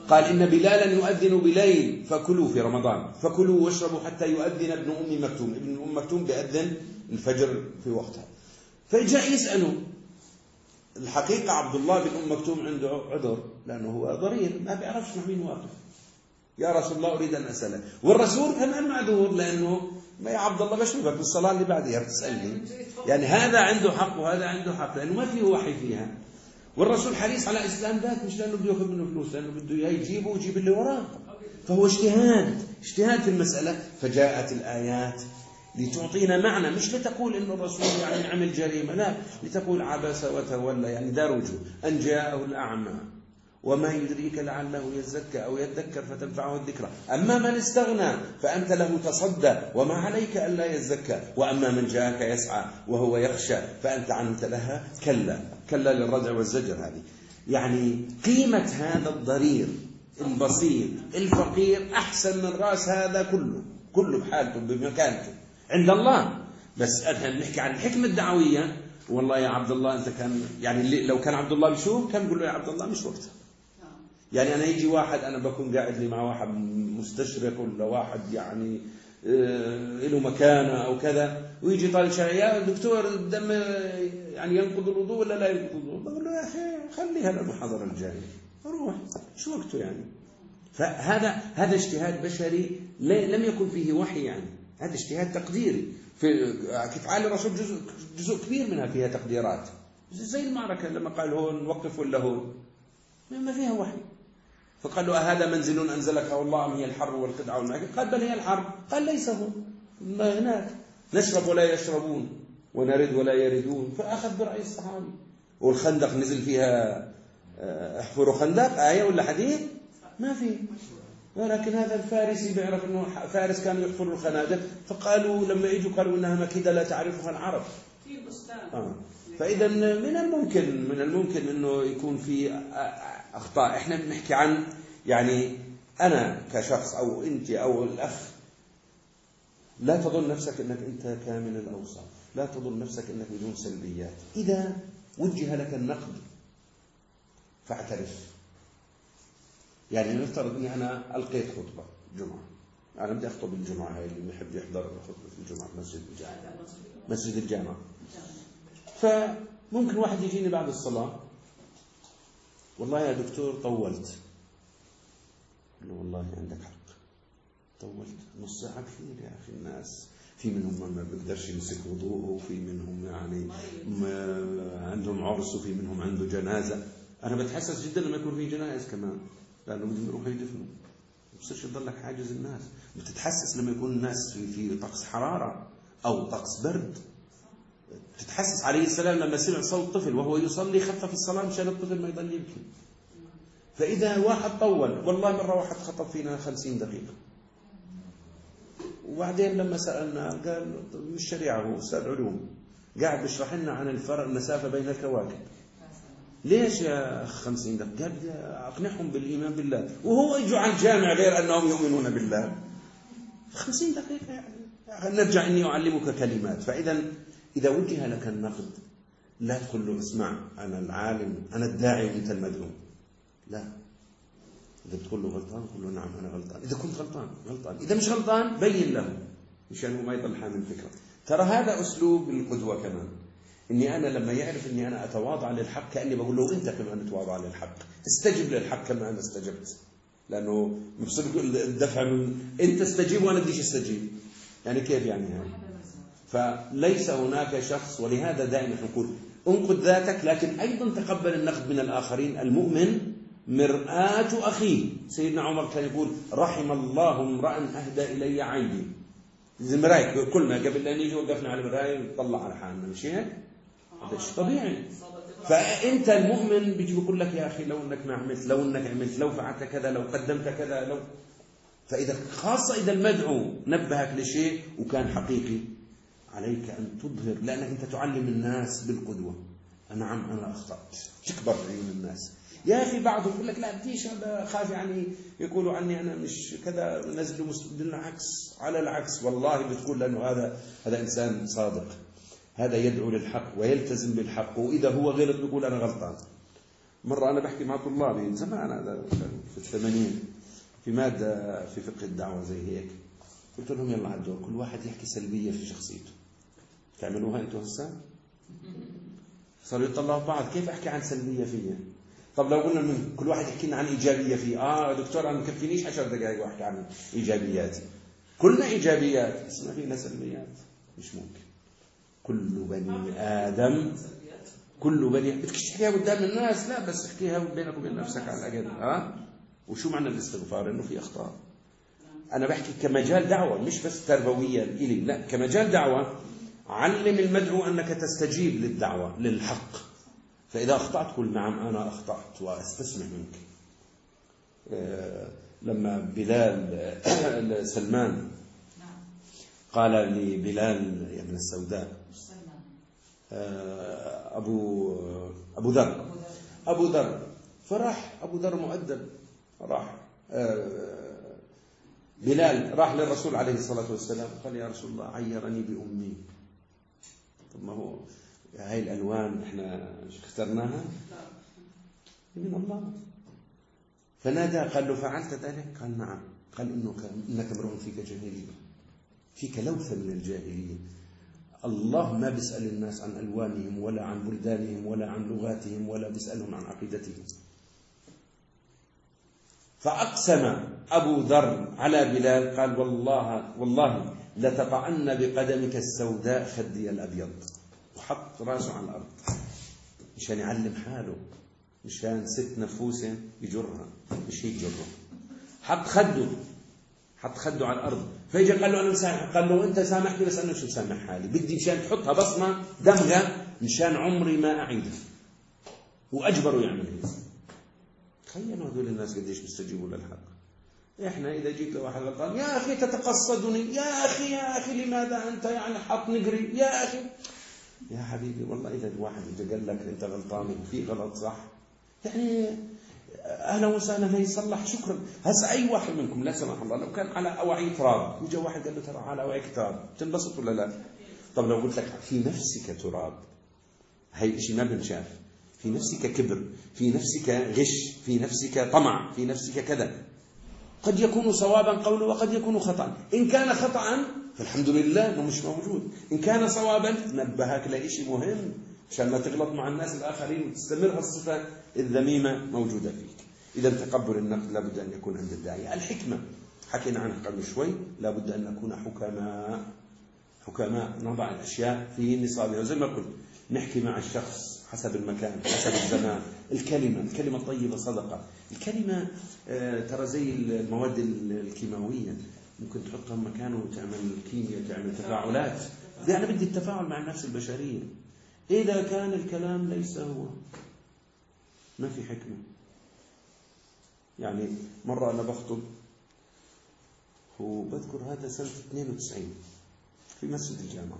قال إن بلالا يؤذن بليل فكلوا في رمضان، فكلوا واشربوا حتى يؤذن ابن أم مكتوم. ابن أم مكتوم بيأذن الفجر في وقتها. فجاء يسأله. الحقيقة عبد الله بن أم مكتوم عنده عذر، لأنه هو ضرير ما بيعرفش مع مين واقف. يا رسول الله أريد أن أسأله، والرسول كمان معذور لأنه ما يا عبد الله بشوفك بالصلاة اللي بعدها بتسألني. يعني هذا عنده حق وهذا عنده حق، لأنه ما فيه وحي فيها. والرسول حريص على إسلام ذات، مش لأنه بده يأخذ منه فلوس، لأنه بده إياه يجيبه ويجيب اللي وراه. فهو اجتهاد في المسألة. فجاءت الآيات لتعطينا معنى، مش لتقول إنه الرسول يعني عمل جريمة، لا، لتقول عبس وتولى، يعني دار وجهه أن جاءه الأعمى وما يدريك لعله يزكى أو يذكر فتنفعه الذكرى. أما من استغنى فأنت له تصدى وما عليك ألا يزكى، وأما من جاءك يسعى وهو يخشى فأنت عنه تلهى. كلا للردع والزجر. هذه يعني قيمة هذا الضرير البسيط الفقير أحسن من رأس هذا كله بحالته بمكانته عند الله. بس أنا نحكي عن الحكمة الدعوية. والله يا عبد الله أنت كان يعني لو كان عبد الله بيشوف كان بيقول له يا عبد الله مش وقتها. يعني أنا يجي واحد، أنا بكون قاعد لي مع واحد مستشرق ولا واحد يعني له مكانة أو كذا، ويجي طالب شرعي يا دكتور الدم يعني ينقض الوضوء ولا لا ينقض الوضوء؟ بقول له يا أخي خليها للمحاضرة الجاية، روح شو وقته يعني. فهذا اجتهاد بشري لم يكن فيه وحي، يعني هذا اجتهاد تقديري. في أفعال الرسول جزء كبير منها فيها تقديرات، زي المعركة لما قال هون وقف ولا هون ما فيها وحي. فقال له هذا منزل أنزلك الله أم هي الحر والقدعة والمعركة؟ قال بل هي الحر. قال ليس هو، ما هناك نشرب ولا يشربون ونرد ولا يردون. فأخذ برأي الصحابي. والخندق نزل فيها احفروا خندق، آية ولا حديث؟ ما في. ولكن هذا الفارسي بيعرف أنه فارس كان يحفر الخنادق، فقالوا لما يجوا قالوا إنها مكيدة لا تعرفها العرب. فإذا من الممكن أنه يكون في أخطاء. إحنا بنحكي عن يعني أنا كشخص أو أنت أو الأخ، لا تظن نفسك أنك أنت كامل الأوصاف، لا تظن نفسك أنك بدون سلبيات. إذا وجه لك النقد فاعترف. يعني نفترض أني أنا ألقيت خطبة جمعة، أنا بدي أخطب الجمعة، هاي اللي يحب يحضر خطبة الجمعة في مسجد الجامعة. فممكن واحد يجيني بعد الصلاة، والله يا دكتور طولت. قل له والله عندك حق، طولت نص ساعة كثير يا أخي. الناس في منهم ما بيقدرش يمسك وضوءه، وفي منهم يعني عندهم عرس، وفي منهم عنده جنازة. أنا بتحسس جدا لما يكون في جنائز كمان، لأنه بدهم يروحوا يدفنوا، ما بصيرش يضلك حاجز الناس. بتتحسس لما يكون الناس في طقس حرارة أو طقس برد. تتحسس عليه السلام لما سمع صوت طفل وهو يصلي خفف الصلاة مشان الطفل ما يضل يبكي. فإذا واحد طول، والله مرة واحد خطب فينا 50 دقيقة، وبعدين لما سألنا قال مش شريعة، هو أستاذ علوم قاعد بيشرح لنا عن الفرق المسافة بين الكواكب. ليش يا أخ 50 دقيقة؟ قال بدي أقنعهم بالإيمان بالله، وهو يجوا عن الجامع غير أنهم يؤمنون بالله. 50 دقيقة يعني نرجع إني أعلمك كلمات. إذا وجه لك النقد لا تقول له اسمع أنا العالم أنا الداعي وأنت المدعو، لا. إذا بتقول له غلطان قل له نعم أنا غلطان، إذا كنت غلطان، إذا مش غلطان بين له مشان هو ما يضل حامل فكرة. ترى هذا أسلوب القدوة كمان، إني أنا لما يعرف إني أنا أتواضع للحق كأني بقول له أنت كمان تواضع للحق، استجب للحق كما أنا استجبت. لأنه بصير الدفع من أنت استجيب وأنا بديش استجيب، يعني كيف يعني هذا؟ فليس هناك شخص. ولهذا دائما نقول انقد ذاتك، لكن أيضا تقبل النقد من الآخرين. المؤمن مرآة أخيه. سيدنا عمر كان يقول رحم الله امرأ أهدى إلي عيبي. زي مراية، كلنا قبل أن يجي وقفنا على مراية ونطلع على حالنا، مش هيك؟ هذا شيء طبيعي. فأنت المؤمن بيجي بيقول لك يا أخي لو أنك ما عملت، لو أنك عملت، لو فعلت كذا، لو قدمت كذا، لو. فإذا خاصة إذا المدعو نبهك لشيء وكان حقيقي، عليك أن تظهر، لأنك أنت تعلم الناس بالقدوة. نعم أنا أخطأت، تكبر عيون الناس. يا أخي بعضهم يقول لك لا بديش، هذا خاف يعني يقولوا عني أنا مش كذا، نزلوا مستبدل العكس. على العكس والله بتقول، لأنه هذا إنسان صادق، هذا يدعو للحق ويلتزم بالحق، وإذا هو غلط بيقول أنا غلطان. مرة أنا بحكي مع طلابي زمان، هذا في 80 في مادة في فقه الدعوة زي هيك، قلت لهم يلا على الدور كل واحد يحكي سلبية في شخصيته. تعملوها أنتوا هسه؟ صاروا يطلعوا بعض كيف أحكي عن سلبية فيها. طب لو قلنا من كل واحد يحكي لنا عن إيجابية فيه، دكتور أنا مكفينيش 10 دقائق وأحكي عن إيجابياتي. كلنا إيجابيات بس ما فينا سلبيات، مش ممكن. كل بني بدكش تحكيها قدام الناس، لا بس احكيها بينك وبين نفسك على الأقل. وشو معنى الاستغفار؟ إنه في أخطاء. أنا بحكي كمجال دعوة مش بس تربوية إلي، لا كمجال دعوة. علم المدعو أنك تستجيب للدعوة للحق، فإذا أخطأت قل نعم أنا أخطأت وأستسمح منك. لما بلال سلمان قال لبلال يا ابن السوداء أبو ذر فراح أبو ذر مؤدب، راح بلال راح للرسول عليه الصلاة والسلام قال يا رسول الله عيرني بأمي. طب ما هو هاي الألوان إحنا اخترناها من الله. فنادى قال له فعلت ذلك؟ قال نعم. قال إنك امرؤ فيك جاهلية، فيك لوثة من الجاهلية. الله ما بيسأل الناس عن ألوانهم ولا عن بلدانهم ولا عن لغاتهم ولا بيسألهم عن عقيدتهم. فأقسم أبو ذر على بلال قال والله لتقعن بقدمك السوداء خدي الأبيض، وحط راسه على الأرض مشان يعلم حاله، مشان ست نفوسه يجرها مش هيك جره. حط خده على الأرض. فيجي قال له أنا مسامح، قال له أنت سامحني بس أنا شو مسامح حالي، بدي مشان تحطها بصمة دمغة مشان عمري ما أعيدها. وأجبروا يعمل هيك. تخيلوا هذول الناس قديش بيستجيبوا للحق. إحنا إذا جيت لواحد قال يا أخي تتقصدني، يا أخي لماذا أنت يعني حط نقري يا أخي. يا حبيبي والله إذا الواحد قال لك أنت غلطان وفي غلط صح يعني أهلا وسهلا يصلح شكرا. هسا أي واحد منكم لا سمح الله لو كان على أوعي تراب وجا واحد قال له ترى على أوعي تراب تنبسط ولا لا؟ طب لو قلت لك في نفسك تراب، هاي شيء ما بنشاف. في نفسك كبر، في نفسك غش، في نفسك طمع، في نفسك كذا. قد يكون صوابا قوله وقد يكون خطأ. إن كان خطأ فالحمد لله أنه مش موجود، إن كان صوابا نبهك لشيء مهم عشان ما تغلط مع الناس الآخرين وتستمر هالصفة الذميمة موجودة فيك. إذا تقبل النقد لابد أن يكون عند الداعية. الحكمة حكينا عنها قبل شوي، لابد أن نكون حكماء نضع الأشياء في نصابها. وزي ما قلت نحكي مع الشخص حسب المكان حسب الزمان. الكلمة الطيبة صدقة. الكلمة ترى زي المواد الكيماوية، ممكن تحطها مكانه وتعمل كيمياء، تعمل تفاعلات. أنا بدي التفاعل مع النفس البشرية. إذا كان الكلام ليس هو ما في حكمة. يعني مرة أنا بخطب وبذكر هذا سنة 92 في مسجد الجامعة،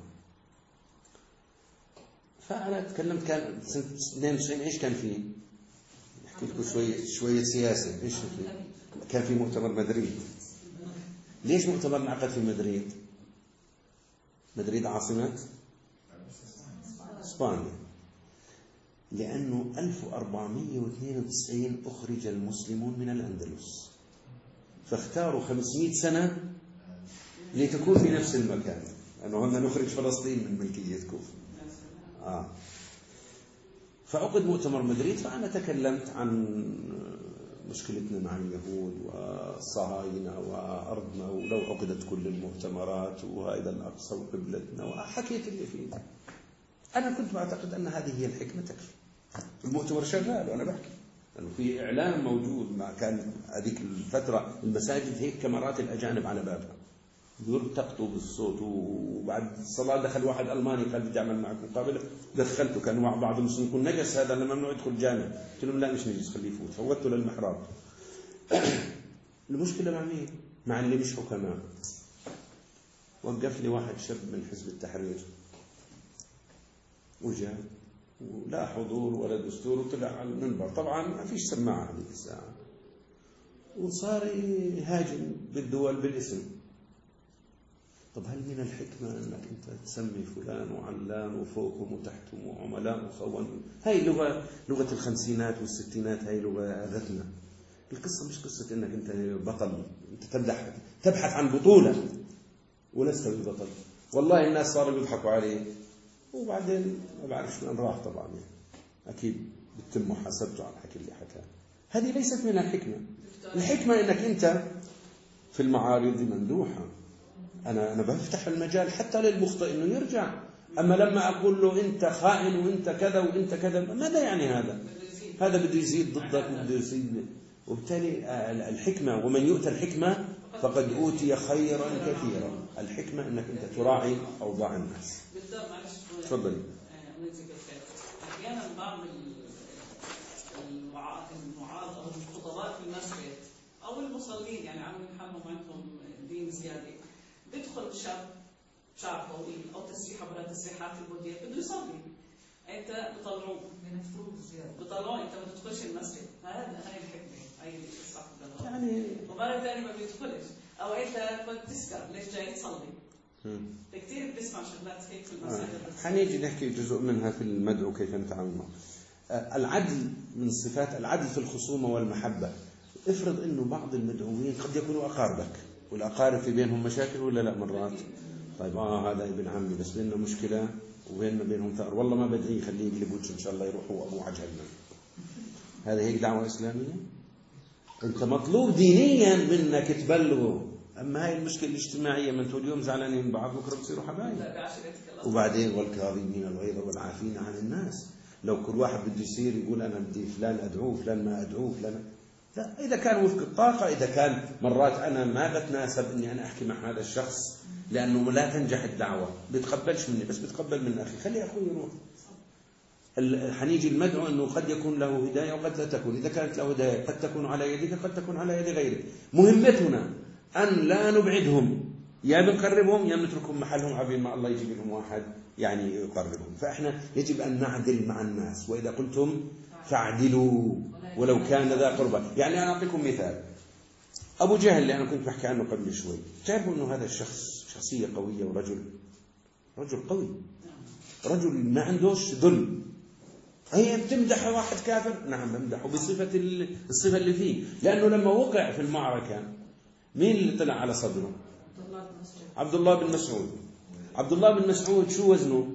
فأنا تكلمت كان سنة 92 إيش كان فيه؟ أحكي لكم شوية سياسة. إيش فيه؟ كان في مؤتمر مدريد. ليش مؤتمر انعقد في مدريد؟ مدريد عاصمة إسبانيا. لأنه 1492 أخرج المسلمون من الأندلس، فاختاروا 500 سنة لتكون في نفس المكان، لأنه هم نخرج فلسطين من ملكية كوفة. فعقد مؤتمر مدريد، فأنا تكلمت عن مشكلتنا مع اليهود والصهاينة وأرضنا، ولو عقدت كل المؤتمرات وهذا الأقصى وقبلتنا، وحكيت اللي فيه. أنا كنت بعتقد أن هذه هي الحكمة تكفي. المؤتمر شغال وأنا بحكي، لأنه في إعلام موجود. ما كان هذيك الفترة المساجد هيك كاميرات الأجانب على بابها يلتقطوا بالصوت. وبعد الصلاة دخل واحد ألماني قال بدي أعمل معك مقابلة، دخلته. كان بعض المسلمين يقول نجس هذا ممنوع يدخل الجامع، قلت لهم لا مش نجس خليه يفوت، فوتته للمحراب. المشكلة مع مين؟ مع اللي مش حكماء. وقف لي واحد شاب من حزب التحرير وجاء ولا حضور ولا دستور، وطلع على المنبر. طبعا ما فيش سماعة هذه الساعة، وصار يهاجم بالدول بالاسم. طب هل من الحكمة أنك أنت تسمي فلان وعلان وفوقهم وتحتهم وعملاء وخون؟ هاي لغة الخمسينات والستينات، هاي لغة أذتنا. القصة مش قصة أنك أنت بطل، أنت تبحث عن بطولة ولست ببطل. والله الناس صاروا يضحكوا عليه وبعدين ما بعرف شو راح طبعا، يعني أكيد بتتم محاسبته على الحكي اللي حكاه. هذه ليست من الحكمة. الحكمة أنك أنت في المعارض ممدوحة. أنا بفتح المجال حتى للمخطئ إنه يرجع. أما لما أقول له أنت خائن وأنت كذا وأنت كذا، ماذا يعني هذا؟ هذا بده يزيد ضدك وبده يزيد. وبالتالي الحكمة، ومن يؤتى الحكمة فقد أوتي خيرا كثيرا. الحكمة أنك أنت تراعي أوضاع الناس. تفضلي. أحيانا بعض المعارض أو الخطباء في المسجد أو المصلين، يعني عم يحموا عندهم دين زيادة، بيدخل شعب طويل أو تسريحة برا تسريحات المدير بده يصلي، أنت بطلعوه من الفروض زيادة، بطلعوه أنت ما تدخلش المسجد. هاي الحكمة، هاي الصح يعني. ومرة ثانية ما بيدخلش، أو أنت بتسكر ليش جاي تصلي؟ كثير بنسمع شغلات هيك في المساجد. حنيجي نحكي جزء منها في المدعو كيف نتعامل معه. العدل من صفات العدل في الخصومة والمحبة. افرض انه بعض المدعوين قد يكونوا اقاربك، والاقارب في بينهم مشاكل ولا لا مرات؟ طيب هذا ابن عمي بس بيننا مشكلة وبيننا بينهم ثأر، والله ما بدعي خليه يقلب وجهه ان شاء الله يروحوا ابو عجلنا. هذا هيك دعوة اسلامية؟ انت مطلوب دينيا منك تبلغه. اما هاي المشكلة الاجتماعية، من انتوا اليوم زعلانين من بعض بكره بتصيروا حبايب. وبعدين والكاظمين الغيظ والعافين عن الناس. لو كل واحد بده يصير يقول انا بدي فلان ادعوه فلان ما ادعوه فلان، لا. اذا كان وفق الطاقة، اذا كان مرات انا ما بتناسب اني انا احكي مع هذا الشخص لانه لا تنجح الدعوة، بتقبلش مني بس بتقبل من اخي، خلي اخوي يروح. حنيجي المدعو انه قد يكون له هداية وقد لا تكون. اذا كانت له هداية قد تكون على يدك قد تكون على يد غيرك. مهمتنا ان لا نبعدهم، يا بنقربهم يا نتركهم محلهم عبين ما الله يجيب لهم واحد يعني يقربهم. فاحنا يجب ان نعدل مع الناس، واذا قلتم فاعدلوا ولو كان ذا قربى. يعني انا اعطيكم مثال. ابو جهل اللي انا كنت بحكي عنه قبل شوي، تعرفوا انه هذا الشخص شخصية قوية ورجل قوي، رجل ما عندوش ذل. هي بتمدح واحد كافر؟ نعم بمدحه بصفة الصفة اللي فيه. لأنه لما وقع في المعركة مين اللي طلع على صدره؟ عبد الله بن مسعود. عبد الله بن مسعود شو وزنه؟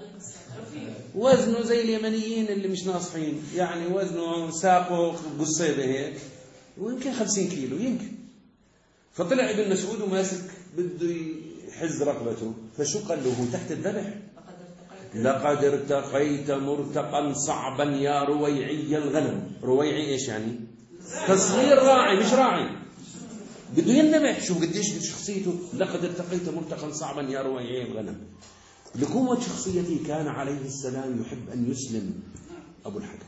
وزنه زي اليمنيين اللي مش ناصحين، يعني وزنه ساقه قصيبة هيك، ويمكن 50 كيلو يمكن. فطلع ابن مسعود وماسك بده يحز رقبته، فشو قال له هو تحت الذبح؟ لقد ارتقيت مرتقا صعبا يا رويعي الغنم. رويعي ايش يعني؟ تصغير راعي مش راعي، بده ينبه. شوف قديش شخصيته، لقد ارتقيت مرتقا صعبا يا رويعي الغنم. لقوة شخصيته كان عليه السلام يحب أن يسلم أبو الحكم.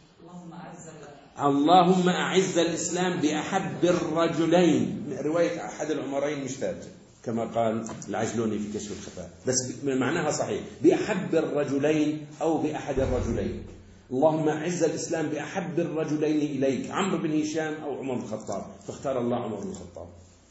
اللهم أعز الإسلام بأحب الرجلين. رواية أحد العمرين مش ثابتة كما قال العجلوني في كشف الخفاء، بس معناها صحيح، بأحب الرجلين أو بأحد الرجلين. اللهم أعز الإسلام بأحب الرجلين إليك، عمرو بن هشام أو عمر بن الخطاب، فاختار الله عمر بن الخطاب.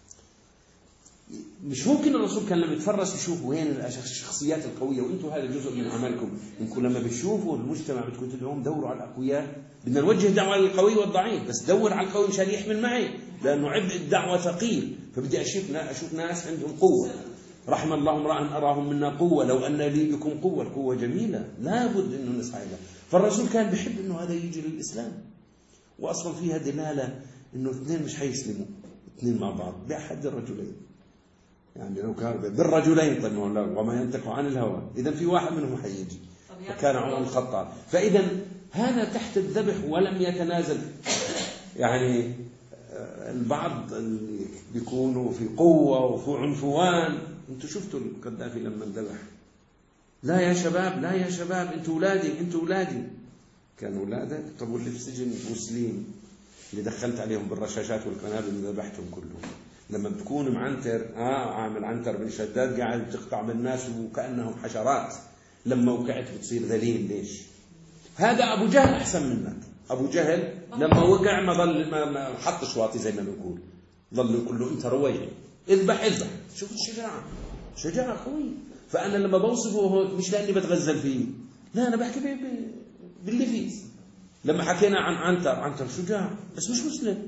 مش ممكن الرسول كان لما يتفرس يشوف وين الشخصيات القوية، وانتم هذا جزء من عملكم، انكم لما بتشوفوا المجتمع بدكم تدعوهم دوروا على الأقوياء. بدنا نوجه دعوة للقوي والضعيف، بس دور على القوي مشان يحمل معي، لأنه عبء الدعوة ثقيل. فبدي أشوف ناس عندهم قوة. رحم الله امرأ أراهم منا قوة لو أن لي بكم قوة. القوة جميلة لابد أنه نسعى لها. فالرسول كان بيحب أنه هذا يجي للإسلام، وأصلا فيها دلالة أنه اثنين مش حيسلموا، اثنين مع بعض بأحد الرجلين. يعني لو كان بالرجلين طيب وما ينطق عن الهوى، إذا في واحد منهم حيجي. فكان عمر الخطاب. فإذا هذا تحت الذبح ولم يتنازل. يعني البعض بيكونوا في قوة وفي عنفوان. انتوا شفتوا القذافي لما انذبح، لا يا شباب لا يا شباب انتوا أولادي انتوا أولادي. كانوا أولادك؟ طب واللي في سجن مسلم اللي دخلت عليهم بالرشاشات والقنابل اللي ذبحتهم كلهم. لما بتكون معنتر عامل عنتر بن شداد قاعد تقطع بالناس وكأنهم حشرات، لما وقعت بتصير ذليل. ليش؟ هذا أبو جهل أحسن منك. أبو جهل لما وقع ما حط شواطي زي ما بنقول، ظل يقول له أنت رويعي، اذبح. شوف الشجاعة. شجاعة قوي. فأنا لما بوصفه هو مش لأني بتغزل فيه، لا، أنا بحكي باللي فيه. لما حكينا عن عنتر شجاع بس مش مسلم،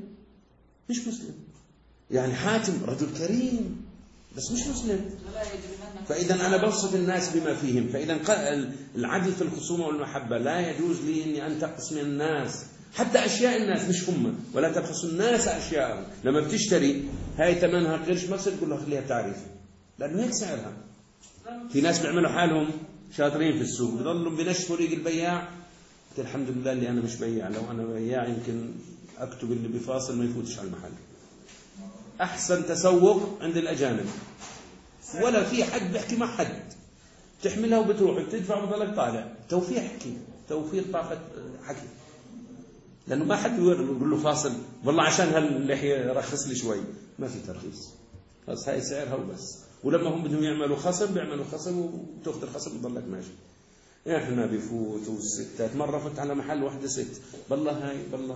يعني حاتم رجل كريم بس مش مسلم. فإذا أنا بوصف الناس بما فيهم. فإذا العدل في الخصومة والمحبة، لا يجوز لي إني أنتقص من الناس حتى أشياء الناس مش هم، ولا تبخسوا الناس أشياءهم. لما بتشتري هاي ثمنها قرش مصر تقول له خليها تعريف، لأنه هيك سعرها. في ناس بيعملوا حالهم شاطرين في السوق، بيضلوا بنشفوا ريق البياع. الحمد لله اللي أنا مش بياع، لو أنا بياع يمكن أكتب اللي بفاصل ما يفوتش على المحل. أحسن تسوق عند الأجانب، ولا في حد بيحكي مع حد، تحملها وبتروح بتدفع وبضلك طالع. توفير طاقة حكي، لأنه ما حد يقول له فاصل والله عشان هاللحية رخص لي شوي، ما في ترخيص، بس هاي سعرها وبس. ولما هم بدهم يعملوا خصم بيعملوا خصم وتأخذ الخصم وتضلك ماشي. احنا بفوت والستات. مرة فت على محل واحدة ست، بالله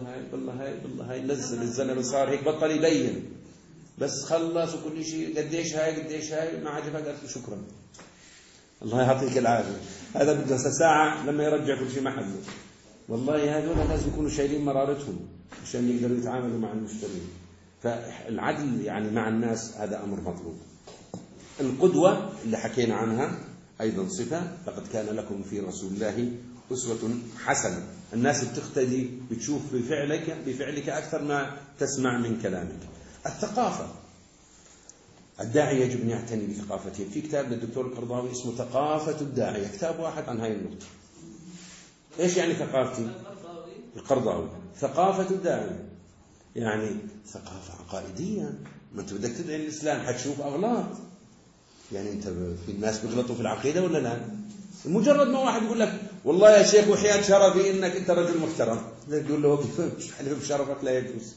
هاي نزل الزلمة صار هيك بطل يبين، بس خلص وكل شيء قديش هاي ما عجبها، قالت له شكرا الله يعطيك العافية. هذا بده ساعة لما يرجع كل شيء محله. والله هذول لازم يكونوا شايلين مرارتهم عشان يقدروا يتعاملوا مع المشترين. فالعدل يعني مع الناس هذا أمر مطلوب. القدوة اللي حكينا عنها أيضا صفة، لقد كان لكم في رسول الله أسوة حسنة. الناس بتقتدي، بتشوف بفعلك أكثر ما تسمع من كلامك. الثقافة، الداعي يجب أن يعتني بثقافته. في كتاب للدكتور القرضاوي اسمه ثقافة الداعية، كتاب واحد عن هاي النقطة. إيش يعني ثقافتي؟ القرضاوي ثقافة الداعية يعني ثقافة عقائدية. ما أنت بدك تدعي الإسلام حتشوف أغلاط، يعني أنت في الناس بيغلطوا في العقيدة ولا لا؟ مجرد ما واحد يقول لك والله يا شيخ وحياة شرفي إنك أنت رجل محترم، تقول له كيف حلف بشرفك؟ لا يجوز.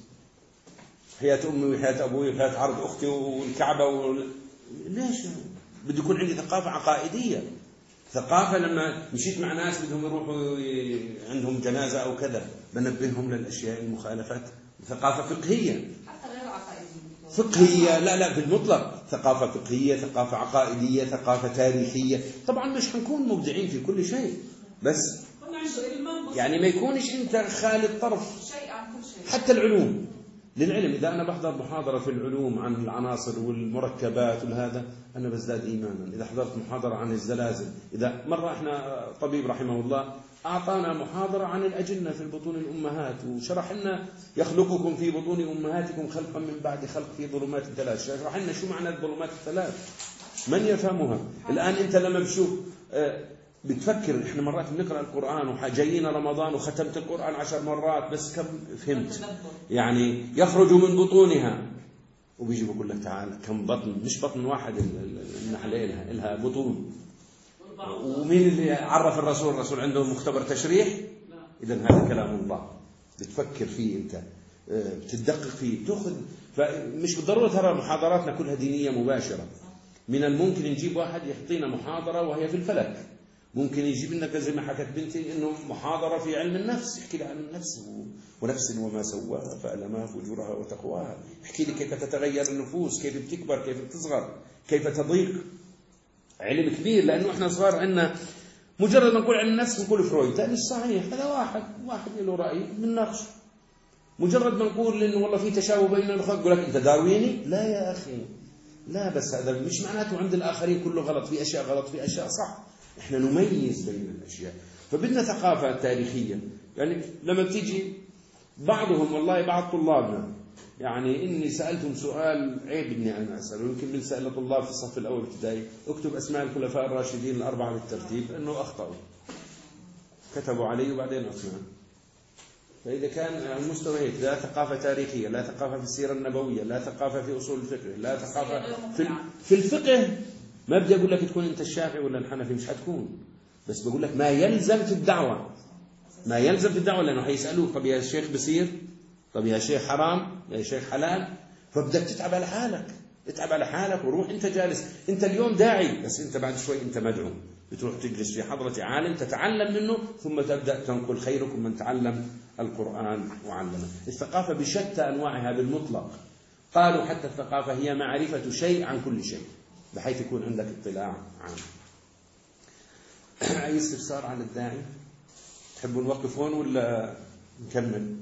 حياة أمي وحياة أبوي وحياة عرض أختي والكعبة ليش؟ بده يكون عندي ثقافة عقائدية. ثقافة لما مشيت مع ناس بدهم يروحوا عندهم جنازة أو كذا بنبههم للأشياء المخالفات. ثقافة فقهية، حتى غير عقائدية فقهية، لا بالمطلق، ثقافة فقهية، ثقافة عقائدية، ثقافة تاريخية. طبعا مش حنكون مبدعين في كل شيء، بس يعني ما يكونش أنت خالد طرف شيء عن كل شيء. حتى العلوم، للعلم إذا أنا بحضر محاضرة في العلوم عن العناصر والمركبات وهذا أنا بزداد إيمانا. إذا حضرت محاضرة عن الزلازل، إذا مرة إحنا طبيب رحمه الله أعطانا محاضرة عن الأجنة في البطون الأمهات، وشرح لنا يخلقكم في بطون أمهاتكم خلقا من بعد خلق في ظلمات ثلاث. شرح لنا شو معنى الظلمات الثلاث، من يفهمها الآن؟ أنت لما بشوف بتفكر، إحنا مرات بنقرأ القرآن وجايين رمضان وختمت القرآن 10 مرات، بس كم فهمت؟ يعني يخرج من بطونها، وبيجي بقول لك تعال كم بطن، مش بطن واحد النحلة إلها بطون. ومين اللي عرف الرسول عنده مختبر تشريح. إذن هذا كلام الله، بتفكر فيه أنت، بتدقق فيه، تأخذ. فمش بالضرورة ترى محاضراتنا كلها دينية مباشرة. من الممكن نجيب واحد يعطينا محاضرة وهي في الفلك، ممكن يجيب لنا زي ما حكت بنتي إنه محاضرة في علم النفس، يحكي لها عن النفس ونفس وما سواها فألمها فجورها وتقواها، يحكي لي كيف تتغير النفوس، كيف بتكبر، كيف بتصغر، كيف تضيق. علم كبير، لأنه إحنا صغار عندنا مجرد ما نقول عن النفس نقول فرويد، لا مش صحيح، هذا واحد له رأي بنناقش. مجرد ما نقول إنه والله في تشابه بين الخلق يقول لك أنت دارويني، لا يا أخي لا، بس هذا مش معناته عند الآخرين كله غلط، في أشياء غلط في أشياء صح. إحنا نميز بين الأشياء. فبدنا ثقافة تاريخية. يعني لما بتيجي بعضهم، والله بعض طلابنا يعني إني سألتهم سؤال عيب إني أنا أسأله، يمكن من سأل طلاب في الصف الأول ابتدائي اكتب أسماء الخلفاء الراشدين الأربعة بالترتيب، إنه أخطأوا، كتبوا علي وبعدين عثمان. فإذا كان المستوى هيك، لا ثقافة تاريخية، لا ثقافة في السيرة النبوية، لا ثقافة في أصول الفقه، لا ثقافة في الفقه، ما بدي أقول لك تكون أنت الشافعي ولا الحنفي، مش هتكون، بس بقول لك ما يلزم في الدعوة، ما يلزم في الدعوة، لأنه هيسألوك طب يا شيخ بصير، طب يا شيخ حرام، يا شيخ حلال. فبدك تتعب على حالك، اتعب على حالك وروح. أنت جالس، أنت اليوم داعي، بس أنت بعد شوي أنت مدعو، بتروح تجلس في حضرة عالم تتعلم منه، ثم تبدأ تنقل. خيركم من تعلم القرآن وعلمه. الثقافة بشتى أنواعها بالمطلق. قالوا حتى الثقافة هي معرفة شيء عن كل شيء. بحيث يكون عندك اطلاع عام. أي استفسار عن الداعي؟ تحبوا نوقف هون ولا نكمل؟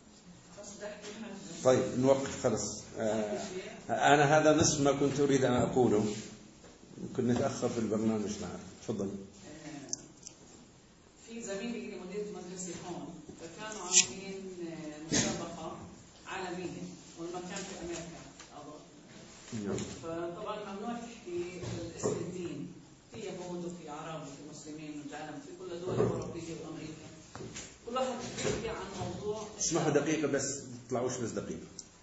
طيب نوقف خلص. أنا هذا نصف ما كنت أريد أن أقوله، ممكن نتأخر في البرنامج. نعم تفضل. في زميلي اللي مدير مدرسة هون، فكانوا عاملين مسابقة عالمية والمكان في أمريكا أظن. فطبعا ممنوع تحكي اسم الدين، في يهود وفي عرب وفي مسلمين والعالم في كل الدول الأوروبية وأمريكا. كل واحد بيحكي عن موضوع. اسمحوا دقيقة بس، تطلعوش بس دقيقة.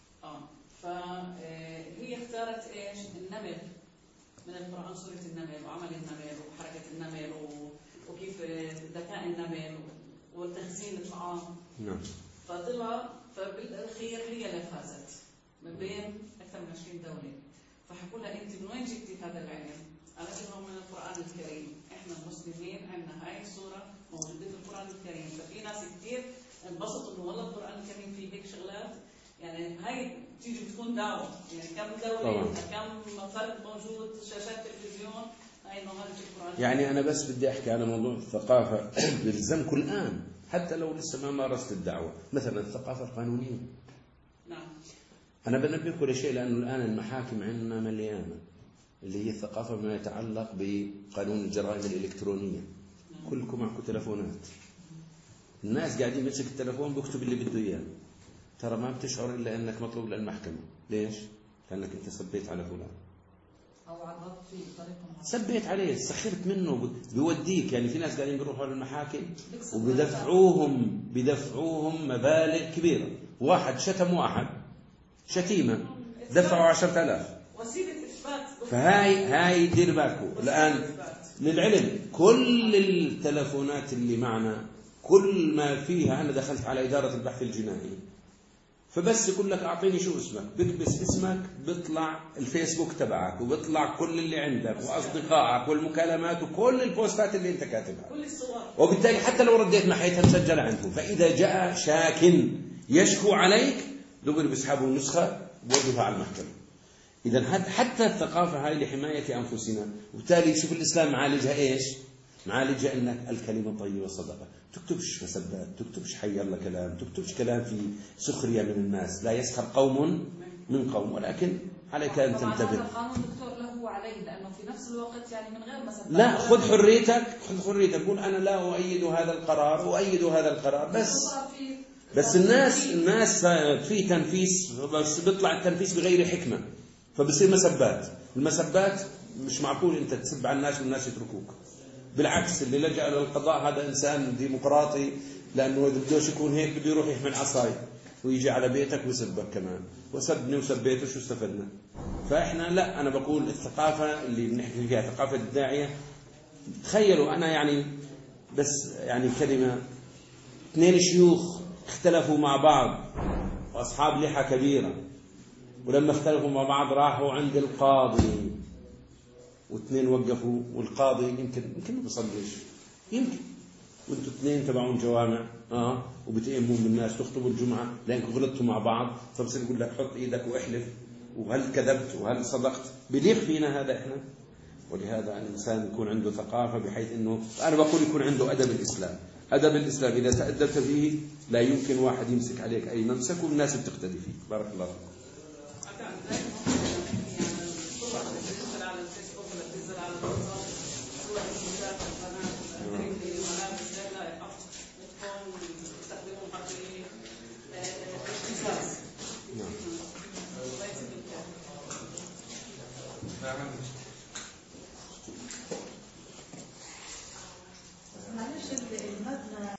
فهي اختارت ايش؟ النمل من القرآن، سورة النمل وعمل النمل وحركة النمل وكيف ذكاء النمل والتخزين الطعام. نعم. فطلع فبالأخير هي اللي فازت من بين أكثر من 20 دولة. فحكوا لها أنت من وين جبتي هذا العلم؟ قالت لهم من القرآن الكريم، إحنا المسلمين عندنا هاي السورة موجودة في القرآن الكريم. ففي ناس كثير انبسطوا إنه والله القرآن الكريم فيه هيك شغلات. يعني هاي تيجي بتكون دعوة، يعني كم دولة كم فرد موجود، شاشات تلفزيون، هاي إنه هذا القرآن. يعني أنا بس بدي أحكي على موضوع الثقافة بيلزمك الآن حتى لو لسه ما مارست الدعوة، مثلا الثقافة القانونية. نعم. أنا بنبهكم لشيء، لأنه الآن المحاكم عندنا مليانة اللي هي الثقافة بما يتعلق بقانون الجرائم الإلكترونية. كلكم معكم تلفونات، الناس قاعدين يمسك التلفون بيكتب اللي بده إياه، ترى ما بتشعر إلا أنك مطلوب للمحكمة. ليش؟ لأنك أنت سبيت على فلان أو عرضت فيه بطريقة معينة، سبيت عليه، سخرت منه، بيوديك. يعني في ناس قاعدين بيروحوا للمحاكم وبدفعوهم مبالغ كبيرة. واحد شتم واحد شتيمة دفعوا 10,000. وسيلة إثبات. فهاي دير بالكم الآن للعلم، كل التلفونات اللي معنا كل ما فيها، أنا دخلت على إدارة البحث الجنائي، فبس يقول لك أعطيني شو اسمك، بكبس اسمك بيطلع الفيسبوك تبعك وبيطلع كل اللي عندك وأصدقائك والمكالمات وكل البوستات اللي أنت كاتبها، كل الصور. وبالتالي حتى لو رديت محيتها مسجلة عندهم. فإذا جاء شاك يشكو عليك دغري بيسحبوا النسخة ويوقفها على المحكمة. إذا حتى الثقافة هاي لحماية أنفسنا. وبالتالي شوف الإسلام معالجها إيش؟ معالجها إنك الكلمة الطيبة صدقة. تكتبش مسبات، تكتبش حي الله كلام، تكتبش كلام في سخرية من الناس. لا يسخر قوم من قوم، ولكن عليك أن تنتبه. هذا القانون دكتور له عليه، لأنه في نفس الوقت يعني من غير مسبات. لا، خذ حريتك، قول أنا لا أؤيد هذا القرار، أؤيد هذا القرار، بس الناس في تنفيس، بس بيطلع التنفيس بغير حكمة، فبصير مسبات. المسبات مش معقول أنت تسب على الناس والناس يتركوك. بالعكس، اللي لجأ للقضاء هذا إنسان ديمقراطي، لأنه إذا بدوش يكون هيك بده يروح يحمل عصاي ويجي على بيتك ويسبك كمان، وسبني وسبيته، شو استفدنا؟ فإحنا لا، أنا بقول الثقافة اللي بنحكي فيها ثقافة الداعية. تخيلوا أنا يعني بس يعني كلمة، 2 شيوخ اختلفوا مع بعض وأصحاب لحى كبيرة، ولما اختلفوا مع بعض راحوا عند القاضي، واثنين وقفوا، والقاضي يمكن ما بيصليش، يمكن، وانتوا 2 تبعون جوامع وبتأمون بالناس تخطبوا الجمعة لأنكم غلطتوا مع بعض، فبصير يقول لك حط إيدك واحلف، وهل كذبت وهل صدقت؟ بليق فينا هذا إحنا. ولهذا الإنسان يكون عنده ثقافة، بحيث إنه أنا بقول يكون عنده أدب الإسلام. أدب الإسلام إذا تأدبت فيه لا يمكن واحد يمسك عليك أي ممسك، والناس بتقتدي فيه. بارك الله فيك.